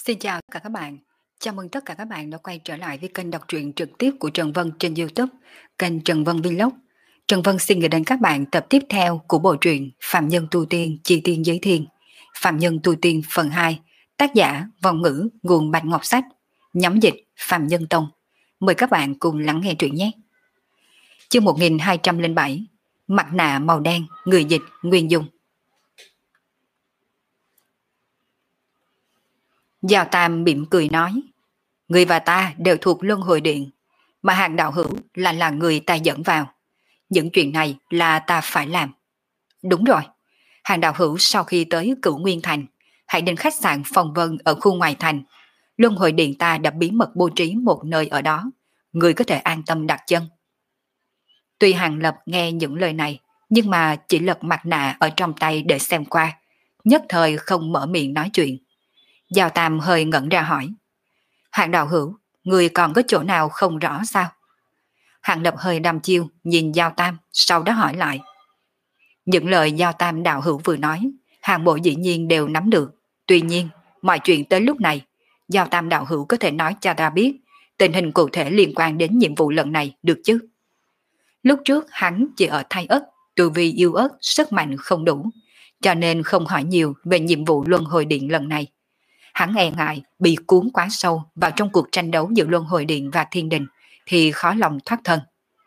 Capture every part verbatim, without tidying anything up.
Xin chào tất cả các bạn. Chào mừng tất cả các bạn đã quay trở lại với kênh đọc truyện trực tiếp của Trần Vân trên YouTube, kênh Trần Vân Vlog. Trần Vân xin gửi đến các bạn tập tiếp theo của bộ truyện Phạm Nhân Tu Tiên Chi Tiên Giới Thiên, Phạm Nhân Tu Tiên phần hai, tác giả Vong Ngữ, nguồn Bạch Ngọc Sách, nhóm dịch Phạm Nhân Tông. Mời các bạn cùng lắng nghe truyện nhé. Chương một nghìn hai trăm lẻ bảy, Mặt nạ màu đen, người dịch Nguyên Dung. Giao Tam mỉm cười nói, người và ta đều thuộc Luân Hồi Điện, mà Hàng đạo hữu là là người ta dẫn vào. Những chuyện này là ta phải làm. Đúng rồi, Hàng đạo hữu sau khi tới Cửu Nguyên Thành, hãy đến khách sạn Phong Vân ở khu ngoài thành. Luân Hồi Điện ta đã bí mật bố trí một nơi ở đó, người có thể an tâm đặt chân. Tuy Hàng Lập nghe những lời này, nhưng mà chỉ lật mặt nạ ở trong tay để xem qua, nhất thời không mở miệng nói chuyện. Giao Tam hơi ngẩn ra hỏi, Hàng đạo hữu, người còn có chỗ nào không rõ sao? Hàng Lập hơi đăm chiêu nhìn Giao Tam, sau đó hỏi lại. Những lời Giao Tam đạo hữu vừa nói, Hàng bộ dĩ nhiên đều nắm được. Tuy nhiên, mọi chuyện tới lúc này, Giao Tam đạo hữu có thể nói cho ta biết tình hình cụ thể liên quan đến nhiệm vụ lần này được chứ? Lúc trước hắn chỉ ở Thái Ất, tu vi yêu ớt, sức mạnh không đủ, cho nên không hỏi nhiều về nhiệm vụ Luân Hồi Điện lần này. Hắn e ngại bị cuốn quá sâu vào trong cuộc tranh đấu giữa Luân Hồi Điện và Thiên Đình thì khó lòng thoát thân.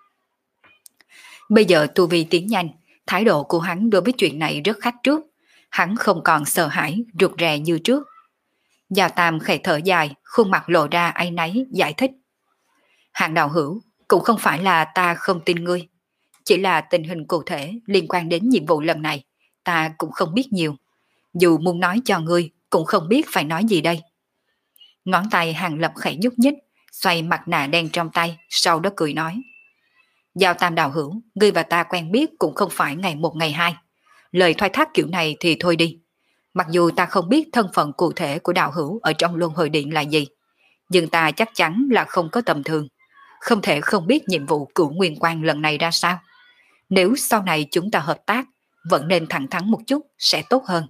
Bây giờ tu vi tiến nhanh, thái độ của hắn đối với chuyện này rất khách trước. Hắn không còn sợ hãi, rụt rè như trước. Giao Tam khẽ thở dài, khuôn mặt lộ ra áy náy, giải thích. Hàng đạo hữu, cũng không phải là ta không tin ngươi. Chỉ là tình hình cụ thể liên quan đến nhiệm vụ lần này, ta cũng không biết nhiều. Dù muốn nói cho ngươi, cũng không biết phải nói gì đây. Ngón tay Hàng Lập khẽ nhúc nhích, xoay mặt nạ đen trong tay, sau đó cười nói. Giao Tam đạo hữu, ngươi và ta quen biết cũng không phải ngày một ngày hai. Lời thoái thác kiểu này thì thôi đi. Mặc dù ta không biết thân phận cụ thể của đạo hữu ở trong Luân Hồi Điện là gì, nhưng ta chắc chắn là không có tầm thường. Không thể không biết nhiệm vụ Cửu Nguyên Quan lần này ra sao. Nếu sau này chúng ta hợp tác, vẫn nên thẳng thắn một chút sẽ tốt hơn.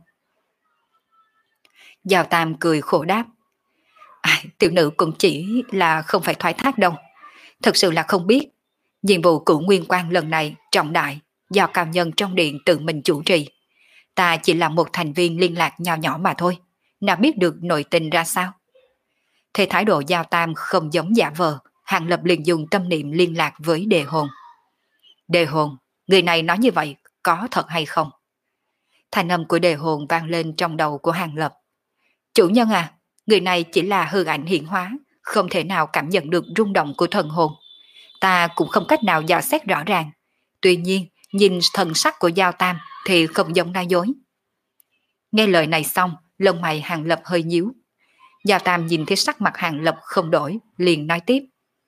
Giao Tam cười khổ đáp. À, tiểu nữ cũng chỉ là không phải thoái thác đâu. Thật sự là không biết. Nhiệm vụ Cửu Nguyên Quan lần này trọng đại, do cao nhân trong điện tự mình chủ trì. Ta chỉ là một thành viên liên lạc nhỏ nhỏ mà thôi. Nào biết được nội tình ra sao? Thế thái độ Giao Tam không giống giả vờ. Hàng Lập liền dùng tâm niệm liên lạc với Đề Hồn. Đề Hồn, người này nói như vậy có thật hay không? Thanh âm của Đề Hồn vang lên trong đầu của Hàng Lập. Chủ nhân à, người này chỉ là hư ảnh hiện hóa, không thể nào cảm nhận được rung động của thần hồn. Ta cũng không cách nào dò xét rõ ràng. Tuy nhiên, nhìn thần sắc của Giao Tam thì không giống nói dối. Nghe lời này xong, lông mày Hàng Lập hơi nhíu. Giao Tam nhìn thấy sắc mặt Hàng Lập không đổi, liền nói tiếp.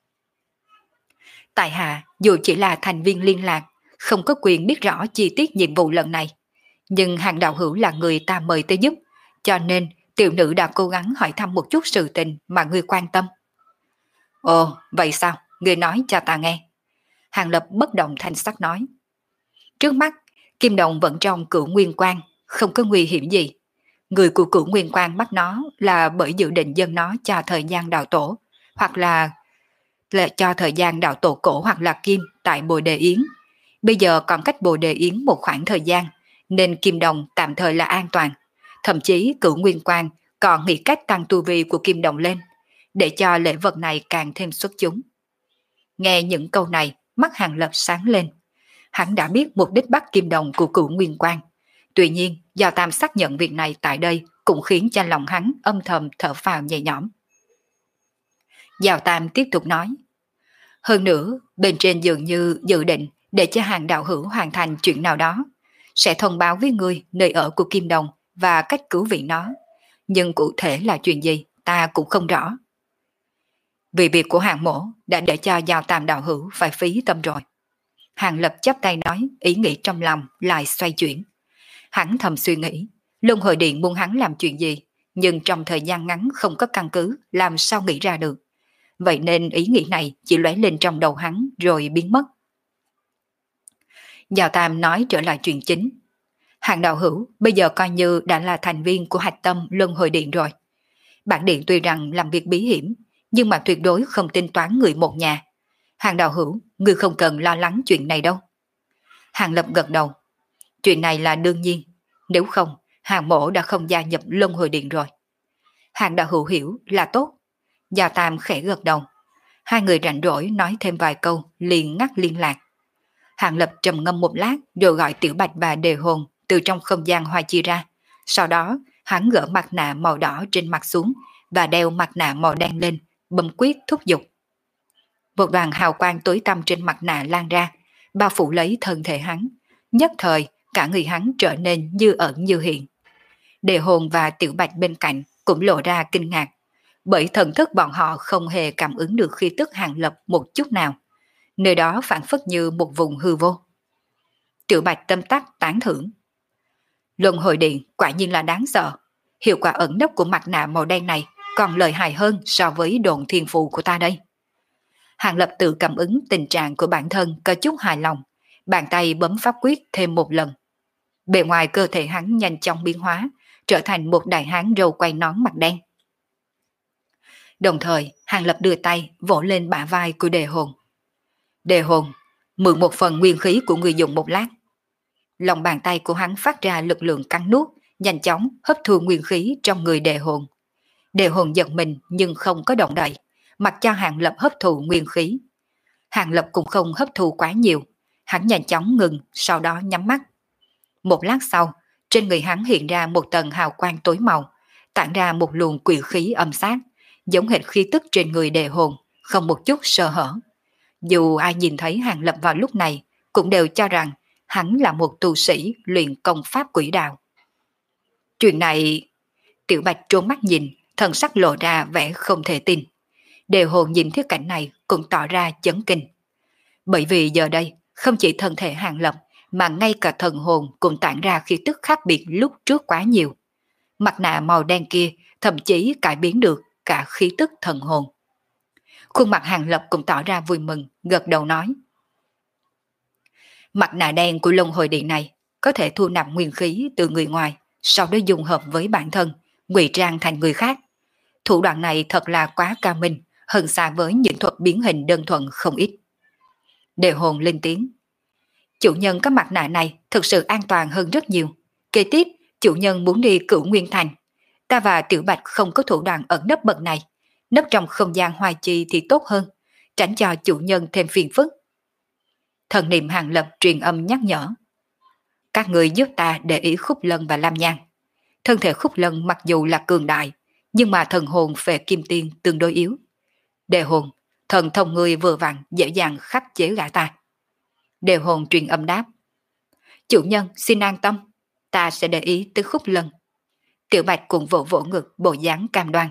Tại hạ, dù chỉ là thành viên liên lạc, không có quyền biết rõ chi tiết nhiệm vụ lần này. Nhưng Hàng đạo hữu là người ta mời tới giúp, cho nên tiểu nữ đã cố gắng hỏi thăm một chút sự tình mà ngươi quan tâm. Ồ, vậy sao? Ngươi nói cho ta nghe. Hàng Lập bất động thanh sắc nói. Trước mắt, Kim Đồng vẫn trong Cửu Nguyên Quan, không có nguy hiểm gì. Người của Cửu Nguyên Quan bắt nó là bởi dự định dâng nó cho thời gian đạo tổ, hoặc là, là cho thời gian đạo tổ cổ hoặc là Kim tại Bồ Đề Yến. Bây giờ còn cách Bồ Đề Yến một khoảng thời gian, nên Kim Đồng tạm thời là an toàn. Thậm chí Cửu Nguyên Quan còn nghĩ cách tăng tu vi của Kim Đồng lên, để cho lễ vật này càng thêm xuất chúng. Nghe những câu này, mắt Hàng Lập sáng lên. Hắn đã biết mục đích bắt Kim Đồng của Cửu Nguyên Quan. Tuy nhiên, Giao Tam xác nhận việc này tại đây cũng khiến cho lòng hắn âm thầm thở phào nhẹ nhõm. Giao Tam tiếp tục nói. Hơn nữa, bên trên dường như dự định để cho Hàng đạo hữu hoàn thành chuyện nào đó, sẽ thông báo với ngươi nơi ở của Kim Đồng và cách cứu viện nó. Nhưng cụ thể là chuyện gì, ta cũng không rõ. Vì việc của Hàng mổ đã để cho Giao Tam đạo hữu phải phí tâm rồi. Hàng Lập chắp tay nói, ý nghĩ trong lòng lại xoay chuyển. Hắn thầm suy nghĩ, Luân Hồi Điện muốn hắn làm chuyện gì, nhưng trong thời gian ngắn không có căn cứ, làm sao nghĩ ra được. Vậy nên ý nghĩ này chỉ lóe lên trong đầu hắn rồi biến mất. Giao Tam nói trở lại chuyện chính. Hàng đạo hữu bây giờ coi như đã là thành viên của hạch tâm Luân Hồi Điện rồi. Bản điện tuy rằng làm việc bí hiểm, nhưng mà tuyệt đối không tính toán người một nhà. Hàng đạo hữu, ngươi không cần lo lắng chuyện này đâu. Hàng Lập gật đầu. Chuyện này là đương nhiên, nếu không, Hàng mổ đã không gia nhập Luân Hồi Điện rồi. Hàng đạo hữu hiểu là tốt. Gia Tam khẽ gật đầu. Hai người rảnh rỗi nói thêm vài câu, liền ngắt liên lạc. Hàng Lập trầm ngâm một lát rồi gọi Tiểu Bạch và Đề Hồn từ trong không gian hoa chi ra. Sau đó, hắn gỡ mặt nạ màu đỏ trên mặt xuống và đeo mặt nạ màu đen lên, bấm quyết thúc giục. Một đoàn hào quang tối tăm trên mặt nạ lan ra, bao phủ lấy thân thể hắn. Nhất thời, cả người hắn trở nên như ẩn như hiện. Đề Hồn và Tiểu Bạch bên cạnh cũng lộ ra kinh ngạc, bởi thần thức bọn họ không hề cảm ứng được khí tức Hàng Lập một chút nào. Nơi đó phản phất như một vùng hư vô. Tiểu Bạch tâm tắc tán thưởng. Luân Hồi Điện quả nhiên là đáng sợ. Hiệu quả ẩn nấp của mặt nạ màu đen này còn lợi hại hơn so với đồn thiên phù của ta đây. Hàng Lập tự cảm ứng tình trạng của bản thân có chút hài lòng, bàn tay bấm pháp quyết thêm một lần. Bề ngoài cơ thể hắn nhanh chóng biến hóa, trở thành một đại hán râu quay nón mặt đen. Đồng thời, Hàng Lập đưa tay vỗ lên bả vai của Đề Hồn. Đề Hồn, mượn một phần nguyên khí của người dùng một lát. Lòng bàn tay của hắn phát ra lực lượng cắn nuốt, nhanh chóng hấp thu nguyên khí trong người Đề Hồn. Đề Hồn giật mình nhưng không có động đậy, mặc cho Hàng Lập hấp thụ nguyên khí. Hàng Lập cũng không hấp thụ quá nhiều, hắn nhanh chóng ngừng, sau đó nhắm mắt. Một lát sau, trên người hắn hiện ra một tầng hào quang tối màu, tản ra một luồng quỷ khí âm sát, giống hệt khí tức trên người Đề Hồn, không một chút sơ hở. Dù ai nhìn thấy Hàng Lập vào lúc này, cũng đều cho rằng hắn là một tu sĩ luyện công pháp quỷ đạo. Chuyện này, Tiểu Bạch trốn mắt nhìn, thần sắc lộ ra vẻ không thể tin. Đề Hồn nhìn thấy cảnh này cũng tỏ ra chấn kinh. Bởi vì giờ đây, không chỉ thân thể Hàng Lập, mà ngay cả thần hồn cũng tản ra khí tức khác biệt lúc trước quá nhiều. Mặt nạ màu đen kia thậm chí cải biến được cả khí tức thần hồn. Khuôn mặt Hàng Lập cũng tỏ ra vui mừng, gật đầu nói. Mặt nạ đen của Luân Hồi Điện này có thể thu nạp nguyên khí từ người ngoài, sau đó dung hợp với bản thân, ngụy trang thành người khác. Thủ đoạn này thật là quá cao minh, hơn xa với những thuật biến hình đơn thuần không ít. Đề Hồn lên tiếng. Chủ nhân có mặt nạ này thực sự an toàn hơn rất nhiều. Kế tiếp, chủ nhân muốn đi Cửu Nguyên Thành. Ta và Tiểu Bạch không có thủ đoạn ẩn nấp bậc này. Nấp trong không gian hoài chi thì tốt hơn, tránh cho chủ nhân thêm phiền phức. Thần niệm Hàng Lập truyền âm nhắc nhở. Các người giúp ta để ý Khúc Lân và Lam Nhan. Thân thể Khúc Lân mặc dù là cường đại, nhưng mà thần hồn về kim tiên tương đối yếu. Đề Hồn, thần thông người vừa vặn dễ dàng khắc chế gã ta. Đề Hồn truyền âm đáp. Chủ nhân xin an tâm, ta sẽ để ý tới Khúc Lân. Tiểu Bạch cũng vỗ vỗ ngực bộ dáng cam đoan.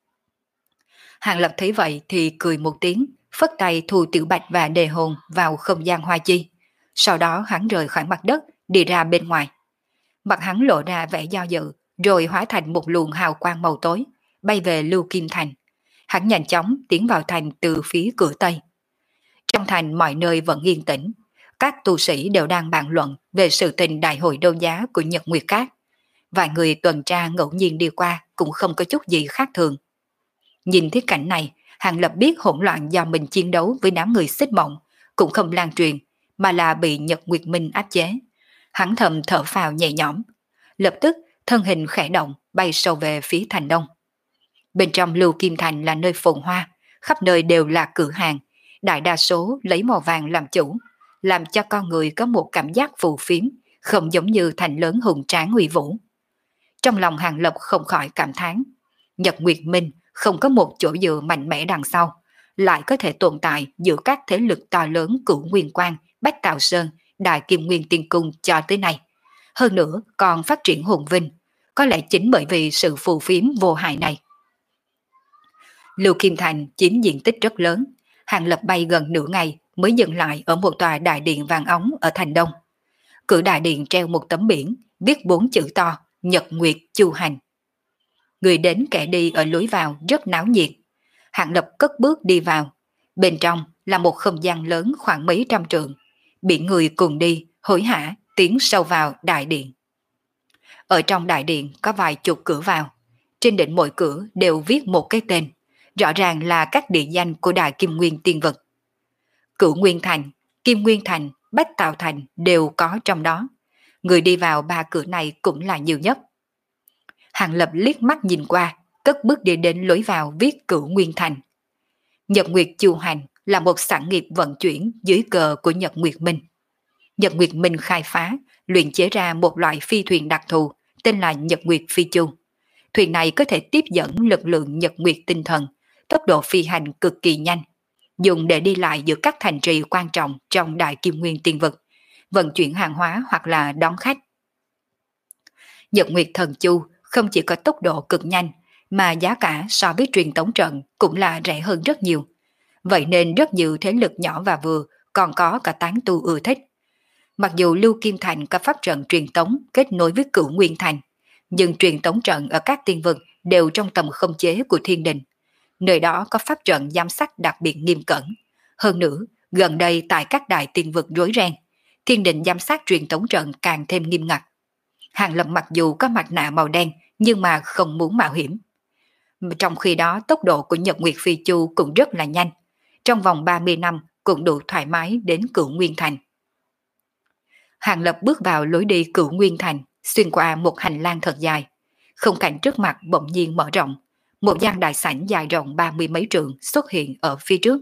Hàng Lập thấy vậy thì cười một tiếng, phất tay thu Tiểu Bạch và Đề Hồn vào không gian hoa chi. Sau đó hắn rời khỏi mặt đất, đi ra bên ngoài. Mặt hắn lộ ra vẻ do dự, rồi hóa thành một luồng hào quang màu tối, bay về Lưu Kim Thành. Hắn nhanh chóng tiến vào thành từ phía cửa Tây. Trong thành mọi nơi vẫn yên tĩnh, các tu sĩ đều đang bàn luận về sự tình đại hội đấu giá của Nhật Nguyệt Các. Vài người tuần tra ngẫu nhiên đi qua cũng không có chút gì khác thường. Nhìn thấy cảnh này, Hàng Lập biết hỗn loạn do mình chiến đấu với đám người Xích Mộng cũng không lan truyền, mà là bị Nhật Nguyệt Minh áp chế. Hắn thầm thở phào nhẹ nhõm, lập tức thân hình khẽ động bay sâu về phía thành đông. Bên trong Lưu Kim Thành là nơi phồn hoa, khắp nơi đều là cửa hàng, đại đa số lấy màu vàng làm chủ, làm cho con người có một cảm giác phù phiếm, không giống như thành lớn hùng tráng uy vũ. Trong lòng Hàng Lập không khỏi cảm thán, Nhật Nguyệt Minh không có một chỗ dựa mạnh mẽ đằng sau, lại có thể tồn tại giữa các thế lực to lớn Cửu Nguyên Quang, Bách Tạo Sơn, Đại Kim Nguyên Tiên Cung cho tới nay. Hơn nữa còn phát triển hùng vinh, có lẽ chính bởi vì sự phù phiếm vô hại này. Lưu Kim Thành chiếm diện tích rất lớn, Hàng Lập bay gần nửa ngày mới dừng lại ở một tòa đại điện vàng óng ở thành đông. Cửa đại điện treo một tấm biển, viết bốn chữ to, Nhật Nguyệt Chu Hành. Người đến kẻ đi ở lối vào rất náo nhiệt. Hàng Lập cất bước đi vào. Bên trong là một không gian lớn khoảng mấy trăm trượng. Biển người cùng đi, hối hả, tiến sâu vào đại điện. Ở trong đại điện có vài chục cửa vào. trên đỉnh mỗi cửa đều viết một cái tên, rõ ràng là các địa danh của Đại Kim Nguyên Tiên Vực. Cửu Nguyên Thành, Kim Nguyên Thành, Bách Tạo Thành đều có trong đó. Người đi vào ba cửa này cũng là nhiều nhất. Hàng Lập liếc mắt nhìn qua, cất bước đi đến lối vào viết Cửu Nguyên Thành. Nhật Nguyệt Chu Hành là một sản nghiệp vận chuyển dưới cờ của Nhật Nguyệt Minh. Nhật Nguyệt Minh khai phá, luyện chế ra một loại phi thuyền đặc thù tên là Nhật Nguyệt Phi Chu. Thuyền này có thể tiếp dẫn lực lượng Nhật Nguyệt tinh thần, tốc độ phi hành cực kỳ nhanh, dùng để đi lại giữa các thành trì quan trọng trong Đại Kim Nguyên Tiên Vực, vận chuyển hàng hóa hoặc là đón khách. Nhật Nguyệt Thần Chu không chỉ có tốc độ cực nhanh, mà giá cả so với truyền tống trận cũng là rẻ hơn rất nhiều. Vậy nên rất nhiều thế lực nhỏ và vừa còn có cả tán tu ưa thích. Mặc dù Lưu Kim Thành có pháp trận truyền tống kết nối với Cửu Nguyên Thành, nhưng truyền tống trận ở các tiên vực đều trong tầm khống chế của thiên đình. Nơi đó có pháp trận giám sát đặc biệt nghiêm cẩn. Hơn nữa, gần đây tại các đại tiên vực rối ren, thiên đình giám sát truyền tống trận càng thêm nghiêm ngặt. Hàng Lập mặc dù có mặt nạ màu đen nhưng mà không muốn mạo hiểm. Trong khi đó tốc độ của Nhật Nguyệt Phi Chu cũng rất là nhanh. Trong vòng ba mươi năm cũng đủ thoải mái đến Cửu Nguyên Thành. Hàng Lập bước vào lối đi Cửu Nguyên Thành, xuyên qua một hành lang thật dài. Khung cảnh trước mặt bỗng nhiên mở rộng. Một gian đại sảnh dài rộng ba mươi mấy trượng xuất hiện ở phía trước.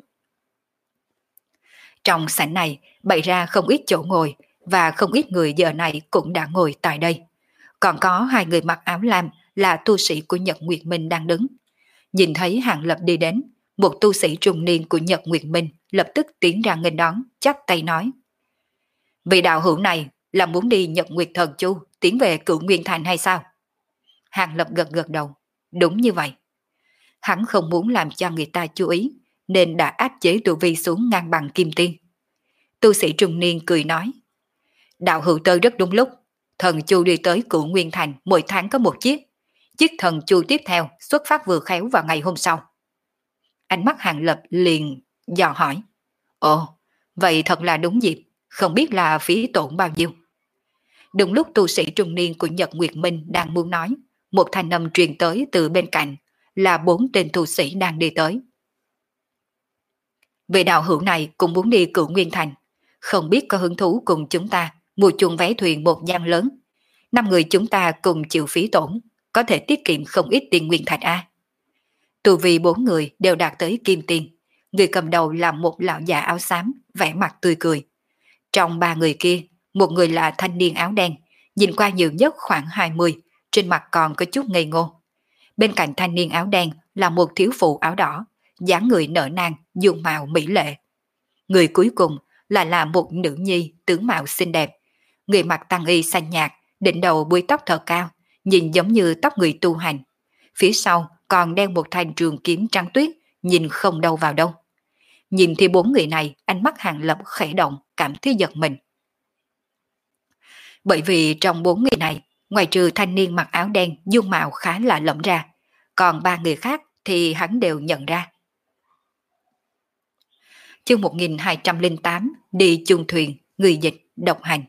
Trong sảnh này bày ra không ít chỗ ngồi, và không ít người giờ này cũng đã ngồi tại đây. Còn có hai người mặc áo lam là tu sĩ của Nhật Nguyệt Minh đang đứng. Nhìn thấy Hàng Lập đi đến, một tu sĩ trung niên của Nhật Nguyệt Minh lập tức tiến ra nghênh đón, chắp tay nói: Vị đạo hữu này là muốn đi Nhật Nguyệt Thần Chu tiến về Cửu Nguyên Thành hay sao? Hàng Lập gật gật đầu, đúng như vậy. Hắn không muốn làm cho người ta chú ý, nên đã áp chế tu vi xuống ngang bằng kim tiên. Tu sĩ trung niên cười nói: Đạo hữu tới rất đúng lúc. Thần Chu đi tới Cửu Nguyên Thành mỗi tháng có một chiếc. Chiếc thần Chu tiếp theo xuất phát vừa khéo vào ngày hôm sau. Ánh mắt Hàng Lập liền dò hỏi: Ồ, vậy thật là đúng dịp, không biết là phí tổn bao nhiêu? Đúng lúc tu sĩ trung niên của Nhật Nguyệt Minh đang muốn nói, một thanh âm truyền tới từ bên cạnh, là bốn tên tu sĩ đang đi tới. Vị đạo hữu này cũng muốn đi Cửu Nguyên Thành, không biết có hứng thú cùng chúng ta mua chuông vé thuyền một gian lớn. Năm người chúng ta cùng chịu phí tổn, có thể tiết kiệm không ít tiền nguyên thạch a. Tu vì bốn người đều đạt tới kim tiên, người cầm đầu là một lão già áo xám, vẻ mặt tươi cười. Trong ba người kia, một người là thanh niên áo đen, nhìn qua nhiều nhất khoảng hai mươi, trên mặt còn có chút ngây ngô. Bên cạnh thanh niên áo đen là một thiếu phụ áo đỏ, dáng người nở nang, dung mạo mỹ lệ. Người cuối cùng lại là một nữ nhi tướng mạo xinh đẹp, người mặc tăng y xanh nhạt, đỉnh đầu búi tóc thờ cao, nhìn giống như tóc người tu hành. Phía sau còn đeo một thanh trường kiếm trắng tuyết, nhìn không đâu vào đâu. Nhìn thì bốn người này, ánh mắt Hàng Lập khẽ động, cảm thấy giật mình. Bởi vì trong bốn người này, ngoài trừ thanh niên mặc áo đen dung mạo khá là lẫm ra, còn ba người khác thì hắn đều nhận ra. Chương một nghìn hai trăm lẻ tám, đi chung thuyền, người dịch, độc hành.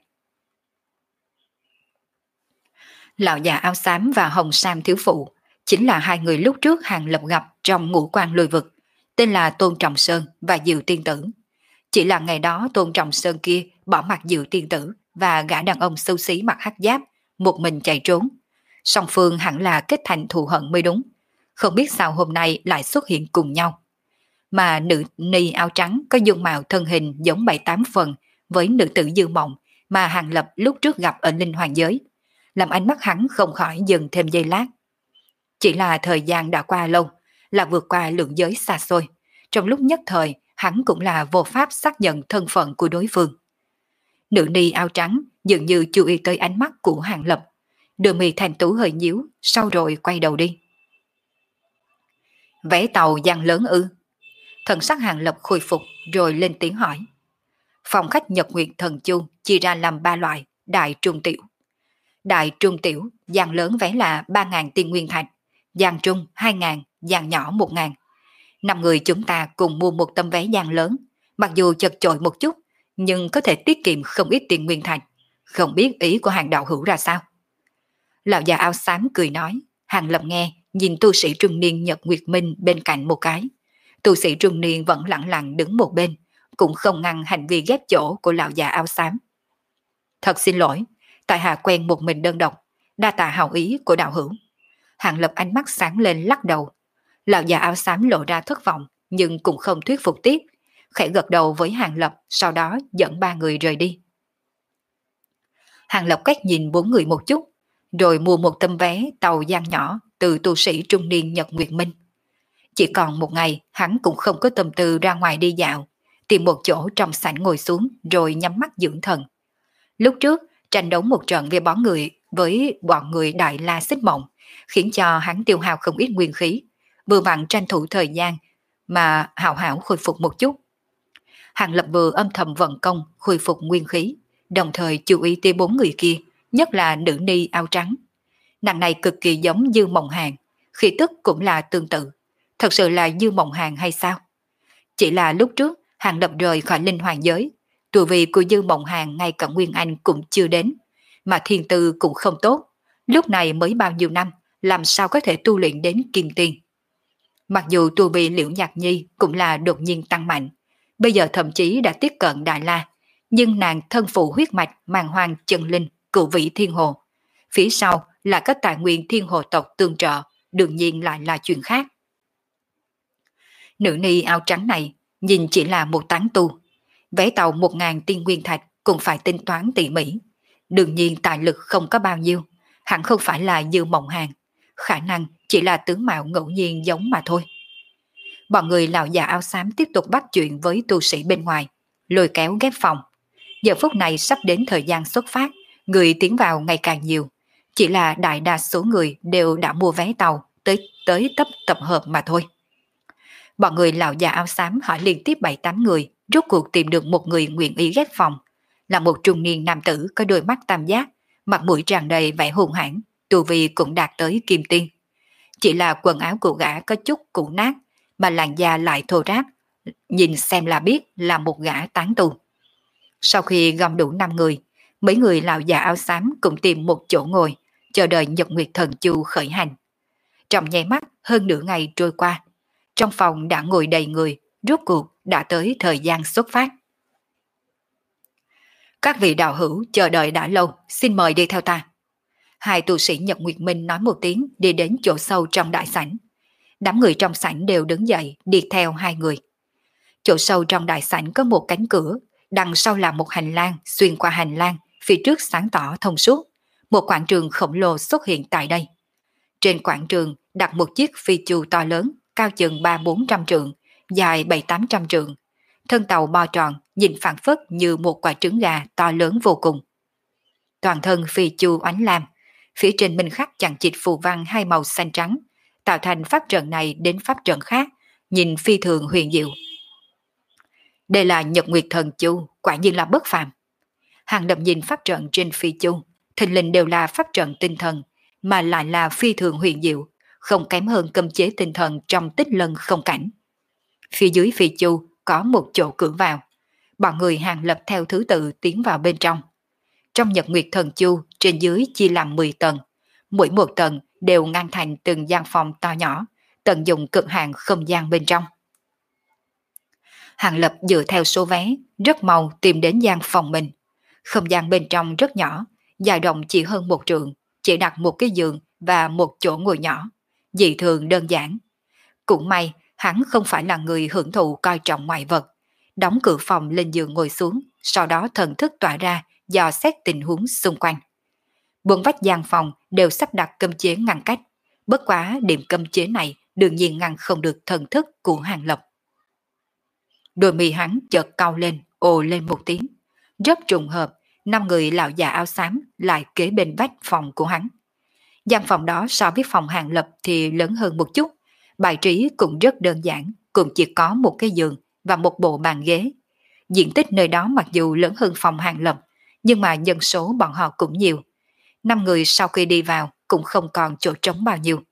Lão già áo xám và hồng sam thiếu phụ chính là hai người lúc trước Hàng Lập gặp trong ngũ quan lôi vực, tên là Tôn Trọng Sơn và Diệu Tiên Tử. Chỉ là ngày đó Tôn Trọng Sơn kia bỏ mặc Diệu Tiên Tử và gã đàn ông xấu xí mặc hắc giáp, một mình chạy trốn. Song phương hẳn là kết thành thù hận mới đúng, không biết sao hôm nay lại xuất hiện cùng nhau. Mà nữ ni áo trắng có dung mạo thân hình giống bảy tám phần với nữ tử Dư Mộng mà Hàng Lập lúc trước gặp ở Linh Hoàng Giới, làm ánh mắt hắn không khỏi dừng thêm giây lát. Chỉ là thời gian đã qua lâu, là vượt qua lượng giới xa xôi, trong lúc nhất thời hắn cũng là vô pháp xác nhận thân phận của đối phương. Nữ ni áo trắng dường như chú ý tới ánh mắt của Hàng Lập, đôi mi thanh tú hơi nhíu, sau rồi quay đầu đi. Vé tàu gian lớn ư? Thần sắc Hàng Lập khôi phục rồi lên tiếng hỏi. Phòng khách Nhật Nguyệt Thần Chu chia ra làm ba loại, đại trung tiểu. Đại trung tiểu, gian lớn vé là ba ngàn tiên nguyên thạch, gian trung hai ngàn, gian nhỏ một ngàn. Năm người chúng ta cùng mua một tấm vé gian lớn, mặc dù chật chội một chút, nhưng có thể tiết kiệm không ít tiền nguyên thạch. Không biết ý của Hàng đạo hữu ra sao? Lão già áo xám cười nói, Hàng Lập nghe nhìn tu sĩ trung niên Nhật Nguyệt Minh bên cạnh một cái. Tu sĩ trung niên vẫn lặng lặng đứng một bên, cũng không ngăn hành vi ghép chỗ của lão già áo xám. Thật xin lỗi, tại hạ quen một mình đơn độc, đa tạ hảo ý của đạo hữu. Hàng Lập ánh mắt sáng lên lắc đầu. Lão già áo xám lộ ra thất vọng, nhưng cũng không thuyết phục tiếp, khẽ gật đầu với Hàng Lập, sau đó dẫn ba người rời đi. Hàng Lập quét nhìn bốn người một chút, rồi mua một tấm vé tàu gian nhỏ từ tu sĩ trung niên Nhật Nguyệt Minh. Chỉ còn một ngày, hắn cũng không có tâm tư ra ngoài đi dạo, tìm một chỗ trong sảnh ngồi xuống rồi nhắm mắt dưỡng thần. Lúc trước, tranh đấu một trận với bọn người với bọn người Đại La Xích Mộng, khiến cho hắn tiêu hao không ít nguyên khí, vừa vặn tranh thủ thời gian mà hào hảo khôi phục một chút. Hàng Lập vừa âm thầm vận công khôi phục nguyên khí, đồng thời chú ý tới bốn người kia, nhất là nữ ni áo trắng. Nàng này cực kỳ giống Dư Mộng Hàn, khí tức cũng là tương tự. Thật sự là Dư Mộng Hàn hay sao? Chỉ là lúc trước Hàng Lập rời khỏi linh hoàng giới, tu vi của Dư Mộng Hàn ngay cả Nguyên Anh cũng chưa đến, mà thiên tư cũng không tốt, lúc này mới bao nhiêu năm, làm sao có thể tu luyện đến kim tiên. Mặc dù tu vi Liễu Nhạc Nhi cũng là đột nhiên tăng mạnh, bây giờ thậm chí đã tiếp cận Đại La, nhưng nàng thân phụ huyết mạch màng hoang chân linh, cửu vĩ thiên hồ. Phía sau là các tài nguyên thiên hồ tộc tương trợ, đương nhiên lại là chuyện khác. Nữ ni áo trắng này nhìn chỉ là một tán tu, vé tàu một ngàn tiên nguyên thạch cũng phải tính toán tỉ mỉ. Đương nhiên tài lực không có bao nhiêu, hẳn không phải là Dư Mộng Hàn, khả năng chỉ là tướng mạo ngẫu nhiên giống mà thôi. Bọn người lão già áo xám tiếp tục bắt chuyện với tu sĩ bên ngoài, lôi kéo ghép phòng. Giờ phút này sắp đến thời gian xuất phát, người tiến vào ngày càng nhiều. Chỉ là đại đa số người đều đã mua vé tàu tới tới tập tập hợp mà thôi. Bọn người lão già áo xám hỏi liên tiếp bảy tám người, rốt cuộc tìm được một người nguyện ý ghép phòng, là một trung niên nam tử có đôi mắt tam giác, mặt mũi tràn đầy vẻ hung hãn, tu vi cũng đạt tới kim tiên. Chỉ là quần áo của gã có chút cũ nát, mà làn da lại thô ráp, nhìn xem là biết là một gã tán tu. Sau khi gom đủ năm người, mấy người lão già áo xám cũng tìm một chỗ ngồi, chờ đợi Nhật Nguyệt Thần Chu khởi hành. Trong nháy mắt hơn nửa ngày trôi qua, trong phòng đã ngồi đầy người, rốt cuộc đã tới thời gian xuất phát. Các vị đạo hữu chờ đợi đã lâu, xin mời đi theo ta. Hai tu sĩ Nhật Nguyệt Minh nói một tiếng, đi đến chỗ sâu trong đại sảnh. Đám người trong sảnh đều đứng dậy đi theo hai người. Chỗ sâu trong đại sảnh có một cánh cửa, đằng sau là một hành lang, xuyên qua hành lang, phía trước sáng tỏ thông suốt. Một quảng trường khổng lồ xuất hiện tại đây. Trên quảng trường đặt một chiếc phi chu to lớn, cao chừng ba bốn trăm trượng, dài bảy tám trăm trượng. Thân tàu bo tròn, nhìn phản phất như một quả trứng gà to lớn vô cùng. Toàn thân phi chu ánh lam, phía trên minh khắc chằng chịt phù văn hai màu xanh trắng, tạo thành pháp trận này đến pháp trận khác, nhìn phi thường huyền diệu. Đây là Nhật Nguyệt Thần Chu, quả nhiên là bất phàm. Hàng Lập nhìn pháp trận trên phi chu, thình lình đều là pháp trận tinh thần, mà lại là phi thường huyền diệu, không kém hơn cấm chế tinh thần trong Tích Lân không cảnh. Phía dưới phi chu có một chỗ cửa vào, bọn người Hàng Lập theo thứ tự tiến vào bên trong. Trong Nhật Nguyệt Thần Chu, trên dưới chia làm mười tầng, mỗi một tầng đều ngăn thành từng gian phòng to nhỏ, tận dụng cực hạn không gian bên trong. Hàng Lập dựa theo số vé, rất mau tìm đến gian phòng mình. Không gian bên trong rất nhỏ, dài rộng chỉ hơn một trượng, chỉ đặt một cái giường và một chỗ ngồi nhỏ, dị thường đơn giản. Cũng may, hắn không phải là người hưởng thụ coi trọng ngoại vật. Đóng cửa phòng lên giường ngồi xuống, sau đó thần thức tỏa ra, dò xét tình huống xung quanh. Bốn vách gian phòng đều sắp đặt cấm chế ngăn cách, bất quá điểm cấm chế này đương nhiên ngăn không được thần thức của Hàng Lập. Đôi mi hắn chợt cau lên, ồ lên một tiếng. Rất trùng hợp, năm người lão già áo xám lại kế bên vách phòng của hắn. Gian phòng đó so với phòng Hàng Lập thì lớn hơn một chút, bài trí cũng rất đơn giản, cũng chỉ có một cái giường và một bộ bàn ghế. Diện tích nơi đó mặc dù lớn hơn phòng Hàng Lập, nhưng mà nhân số bọn họ cũng nhiều. Năm người sau khi đi vào cũng không còn chỗ trống bao nhiêu.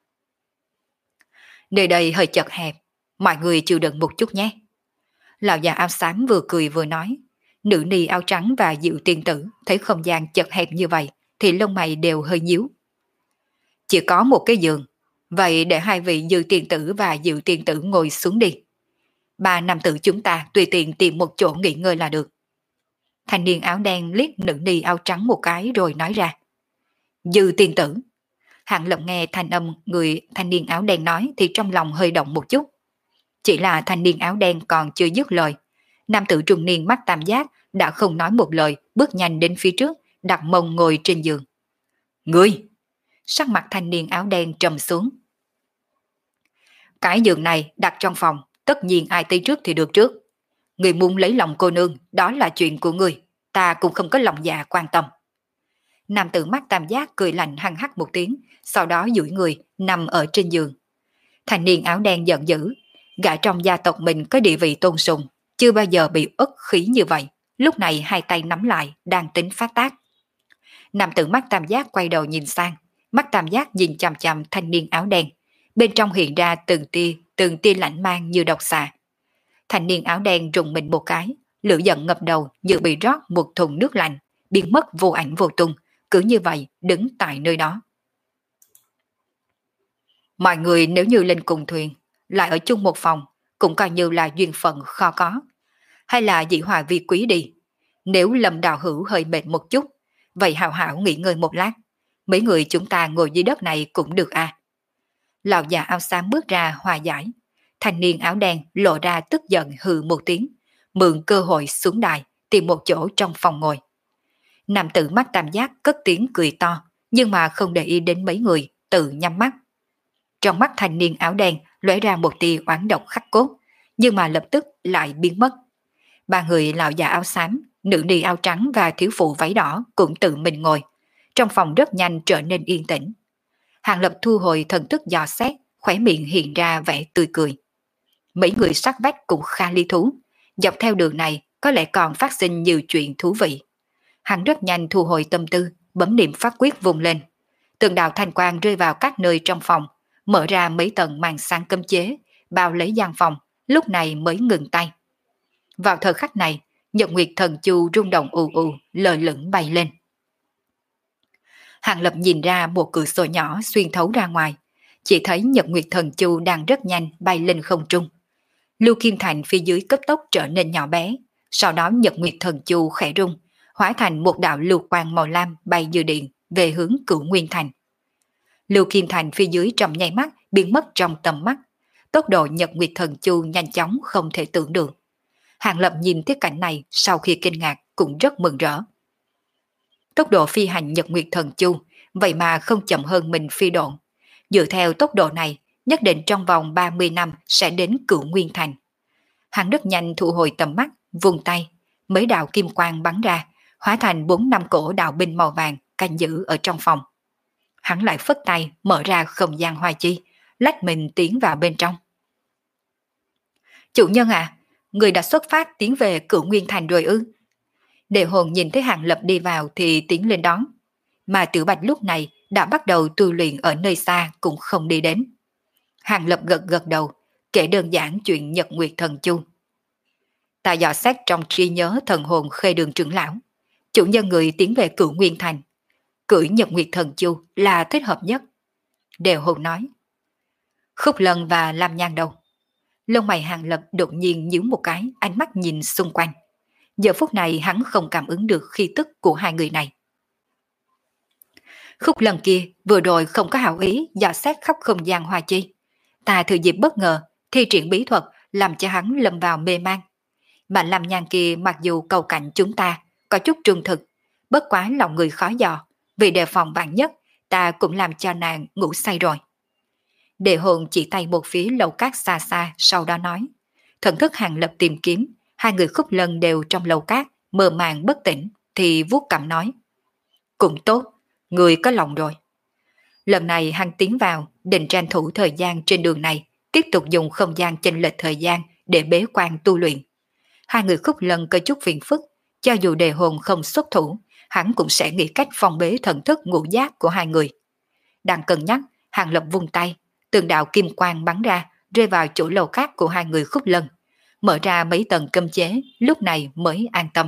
Nơi đây hơi chật hẹp, mọi người chịu đựng một chút nhé. Lão già áo xám vừa cười vừa nói. Nữ ni áo trắng và Diệu tiên tử thấy không gian chật hẹp như vậy thì lông mày đều hơi nhíu. Chỉ có một cái giường, Vậy để hai vị Dư tiên tử và Diệu tiên tử ngồi xuống đi. Ba nam tử chúng ta tùy tiện tìm một chỗ nghỉ ngơi là được. Thanh niên áo đen liếc nữ ni áo trắng một cái rồi nói ra. Dư tiên tử. Hạng Lập nghe thanh âm người thanh niên áo đen nói thì trong lòng hơi động một chút. Chỉ là thanh niên áo đen còn chưa dứt lời. Nam tử trung niên mắt tam giác đã không nói một lời, bước nhanh đến phía trước, đặt mông ngồi trên giường. Ngươi! Sắc mặt thanh niên áo đen trầm xuống. Cái giường này đặt trong phòng, tất nhiên ai tới trước thì được trước. Người muốn lấy lòng cô nương, đó là chuyện của người, ta cũng không có lòng dạ quan tâm. Nam tử mắt tam giác cười lạnh hăng hắc một tiếng, sau đó duỗi người, nằm ở trên giường. Thanh niên áo đen giận dữ, gã trong gia tộc mình có địa vị tôn sùng, chưa bao giờ bị ức khí như vậy, lúc này hai tay nắm lại, đang tính phát tác. Nam tử mắt tam giác quay đầu nhìn sang, mắt tam giác nhìn chằm chằm thanh niên áo đen, bên trong hiện ra từng tia, từng tia lạnh mang như độc xà. Thanh niên áo đen rùng mình một cái, lửa giận ngập đầu như bị rót một thùng nước lạnh, biến mất vô ảnh vô tung, cứ như vậy đứng tại nơi đó. Mọi người nếu như lên cùng thuyền, lại ở chung một phòng, cũng coi như là duyên phận khó có. Hay là dĩ hòa vi quý đi. Nếu Lâm đạo hữu hơi mệt một chút, vậy hào hảo nghỉ ngơi một lát. Mấy người chúng ta ngồi dưới đất này cũng được à. Lão già áo xám bước ra hòa giải. Thanh niên áo đen lộ ra tức giận hừ một tiếng, mượn cơ hội xuống đài, tìm một chỗ trong phòng ngồi. Nam tử mắt tam giác cất tiếng cười to, nhưng mà không để ý đến mấy người, tự nhắm mắt. Trong mắt thanh niên áo đen lóe ra một tia oán độc khắc cốt, nhưng mà lập tức lại biến mất. Ba người lão già áo xám, nữ ni áo trắng và thiếu phụ váy đỏ cũng tự mình ngồi. Trong phòng rất nhanh trở nên yên tĩnh. Hàng Lập thu hồi thần thức dò xét, khóe miệng hiện ra vẻ tươi cười. Mấy người sát vách cũng khá lý thú. Dọc theo đường này có lẽ còn phát sinh nhiều chuyện thú vị. Hắn rất nhanh thu hồi tâm tư, bấm niệm pháp quyết vùng lên. Từng đạo thanh quang rơi vào các nơi trong phòng, mở ra mấy tầng màn sáng cấm chế, bao lấy gian phòng, lúc này mới ngừng tay. Vào thời khắc này, Nhật Nguyệt Thần Chu rung động ù ù, lờ lửng bay lên. Hàng Lập nhìn ra một cửa sổ nhỏ xuyên thấu ra ngoài, chỉ thấy Nhật Nguyệt Thần Chu đang rất nhanh bay lên không trung. Lưu Kim Thành phía dưới cấp tốc trở nên nhỏ bé, sau đó Nhật Nguyệt Thần Chu khẽ rung, hóa thành một đạo lưu quang màu lam bay như điện về hướng Cửu Nguyên Thành. Lưu Kim Thành phía dưới trong nháy mắt biến mất trong tầm mắt, tốc độ Nhật Nguyệt Thần Chu nhanh chóng không thể tưởng được. Hàng Lập nhìn thấy cảnh này sau khi kinh ngạc cũng rất mừng rỡ. Tốc độ phi hành Nhật Nguyệt Thần Chu vậy mà không chậm hơn mình phi độn. Dựa theo tốc độ này, nhất định trong vòng ba mươi năm sẽ đến Cửu Nguyên Thành. Hắn rất nhanh thu hồi tầm mắt, vùng tay, mấy đạo kim quang bắn ra, hóa thành bốn năm cổ đạo binh màu vàng canh giữ ở trong phòng. Hắn lại phất tay mở ra không gian hoa chi, lách mình tiến vào bên trong. Chủ nhân à, người đã xuất phát tiến về Cửu Nguyên Thành rồi ư? Đệ hồn nhìn thấy Hàng Lập đi vào thì tiến lên đón. Mà Tiểu Bạch lúc này đã bắt đầu tu luyện ở nơi xa cũng không đi đến. Hàng Lập gật gật đầu, kể đơn giản chuyện Nhật Nguyệt Thần Chu. Ta dò xét trong trí nhớ thần hồn Khê Đường trưởng lão, chủ nhân người tiến về Cửu Nguyên Thành, cưỡi Nhật Nguyệt Thần Chu là thích hợp nhất. Đệ hồn nói. Khúc Lân và Lam Nhan đâu? Lông mày Hàng Lập đột nhiên nhíu một cái, ánh mắt nhìn xung quanh. Giờ phút này hắn không cảm ứng được khí tức của hai người này. Khúc Lân kia vừa rồi không có hảo ý dò xét khắp không gian hoa chi. Ta thừa dịp bất ngờ thi triển bí thuật làm cho hắn lâm vào mê man. Mà Lam Nhan kia mặc dù cầu cạnh chúng ta có chút trung thực, bất quá lòng người khó dò, vì đề phòng vạn nhất ta cũng làm cho nàng ngủ say rồi. Đệ hồn chỉ tay một phía lầu cát xa xa, sau đó nói. Thần thức Hàng Lập tìm kiếm, hai người Khúc Lân đều trong lầu cát, mơ màng bất tỉnh, thì vuốt cằm nói. Cũng tốt, người có lòng rồi. Lần này hắn tiến vào, định tranh thủ thời gian trên đường này, tiếp tục dùng không gian chênh lệch thời gian để bế quan tu luyện. Hai người Khúc Lân có chút phiền phức, cho dù đề hồn không xuất thủ, hắn cũng sẽ nghĩ cách phòng bế thần thức ngũ giác của hai người. Đang cân nhắc, Hàng Lập vung tay, từng đạo kim quang bắn ra, rơi vào chỗ lầu cát của hai người Khúc Lân, mở ra mấy tầng cấm chế, lúc này mới an tâm.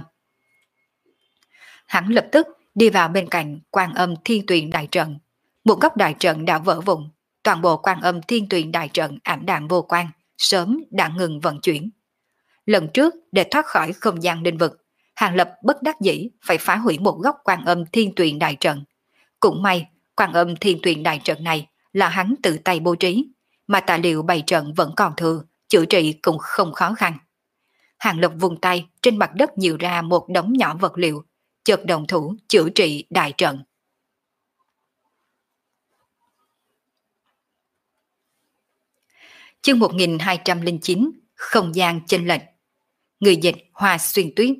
Hắn lập tức đi vào bên cạnh Quan Âm Thiên Tuyền đại trận, một góc đại trận đã vỡ vụn, toàn bộ Quan Âm Thiên Tuyền đại trận ảm đạm vô quang, sớm đã ngừng vận chuyển. Lần trước để thoát khỏi không gian linh vực, Hàng Lập bất đắc dĩ phải phá hủy một góc Quan Âm Thiên Tuyền đại trận. Cũng may, Quan Âm Thiên Tuyền đại trận này là hắn tự tay bố trí, mà tài liệu bày trận vẫn còn thừa, chữa trị cũng không khó khăn. Hàng Lập vùng tay, trên mặt đất nhiều ra một đống nhỏ vật liệu, chợt đồng thủ chữa trị đại trận. Chương một nghìn hai trăm lẻ chín, không gian chênh lệch. Người dịch Hoa Xuyên Tuyết.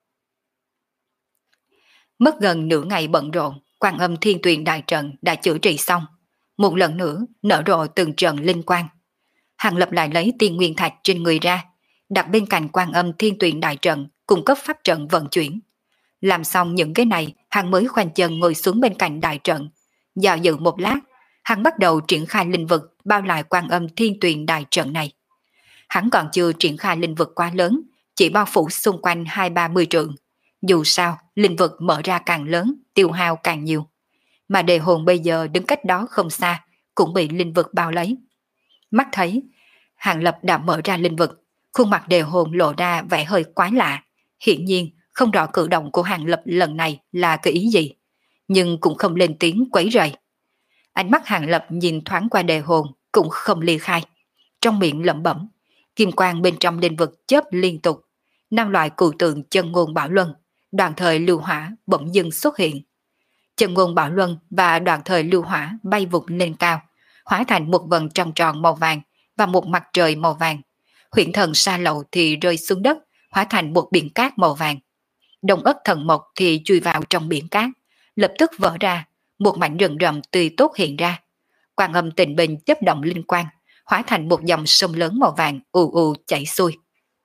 Mất gần nửa ngày bận rộn, Quan Âm Thiên Tuyền đại trận đã chữa trị xong. Một lần nữa nở rộ từng trận linh quang. Hàng Lập lại lấy tiên nguyên thạch trên người ra, đặt bên cạnh Quan Âm Thiên Tuyền đại trận, cung cấp pháp trận vận chuyển. Làm xong những cái này, hắn mới khoanh chân ngồi xuống bên cạnh đại trận. Dạo dự một lát, hắn bắt đầu triển khai linh vực bao lại Quan Âm Thiên Tuyền đại trận này. Hắn còn chưa triển khai linh vực quá lớn, chỉ bao phủ xung quanh hai ba mươi trượng. Dù sao, linh vực mở ra càng lớn, tiêu hao càng nhiều. Mà đề hồn bây giờ đứng cách đó không xa, cũng bị linh vực bao lấy. Mắt thấy, Hàng Lập đã mở ra linh vực, khuôn mặt đề hồn lộ ra vẻ hơi quái lạ. Hiển nhiên, không rõ cử động của Hàng Lập lần này là cái ý gì, nhưng cũng không lên tiếng quấy rầy. Ánh mắt Hàng Lập nhìn thoáng qua đề hồn, cũng không ly khai. Trong miệng lẩm bẩm, kim quang bên trong linh vực chớp liên tục. Năm loại cụ tượng chân ngôn bảo luân, đoạn thời lưu hỏa bỗng dưng xuất hiện. Chân ngôn bảo luân và đoạn thời lưu hỏa bay vụt lên cao, hóa thành một vầng trăng tròn màu vàng và một mặt trời màu vàng. Huyễn thần sa lậu thì rơi xuống đất, hóa thành một biển cát màu vàng. Đông ất thần mộc thì chui vào trong biển cát, lập tức vỡ ra, một mảnh rừng rậm tươi tốt hiện ra. Quan Âm Tịnh Bình chấp động linh quang, hóa thành một dòng sông lớn màu vàng ù ù chảy xuôi.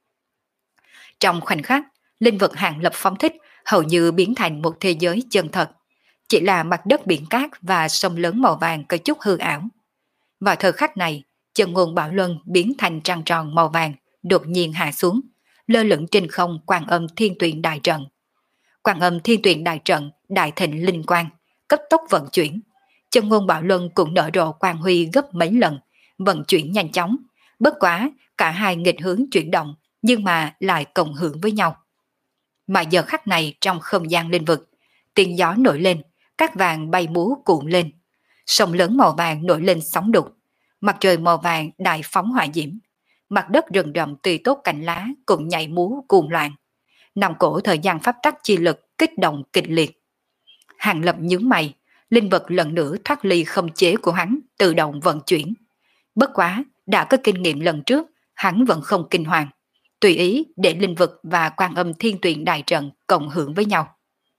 Trong khoảnh khắc, linh vực Hàng Lập phóng thích hầu như biến thành một thế giới chân thật. Chỉ là mặt đất biển cát và sông lớn màu vàng có chút hư ảo. Vào thời khắc này, chân ngôn bảo luân biến thành trăng tròn màu vàng, đột nhiên hạ xuống, lơ lửng trên không Quan Âm Thiên Tuyền đại trận. Quan Âm Thiên Tuyền đại trận đại thịnh linh quang, cấp tốc vận chuyển. Chân ngôn bảo luân cũng nở rộ quang huy gấp mấy lần, vận chuyển nhanh chóng. Bất quá, cả hai nghịch hướng chuyển động, nhưng mà lại cộng hưởng với nhau. Mà giờ khắc này trong không gian linh vực, tiếng gió nổi lên, cát vàng bay múa cuộn lên. Sông lớn màu vàng nổi lên sóng đục, mặt trời màu vàng đại phóng hỏa diễm. Mặt đất rừng rậm tươi tốt cành lá cũng nhảy múa cuồng loạn. Nòng cổ thời gian pháp tắc chi lực kích động kịch liệt. Hàng Lập nhướng mày, linh vật lần nữa thoát ly không chế của hắn, tự động vận chuyển. Bất quá, đã có kinh nghiệm lần trước, hắn vẫn không kinh hoàng. Tùy ý để linh vực và Quan Âm Thiên Tuyền đại trận cộng hưởng với nhau.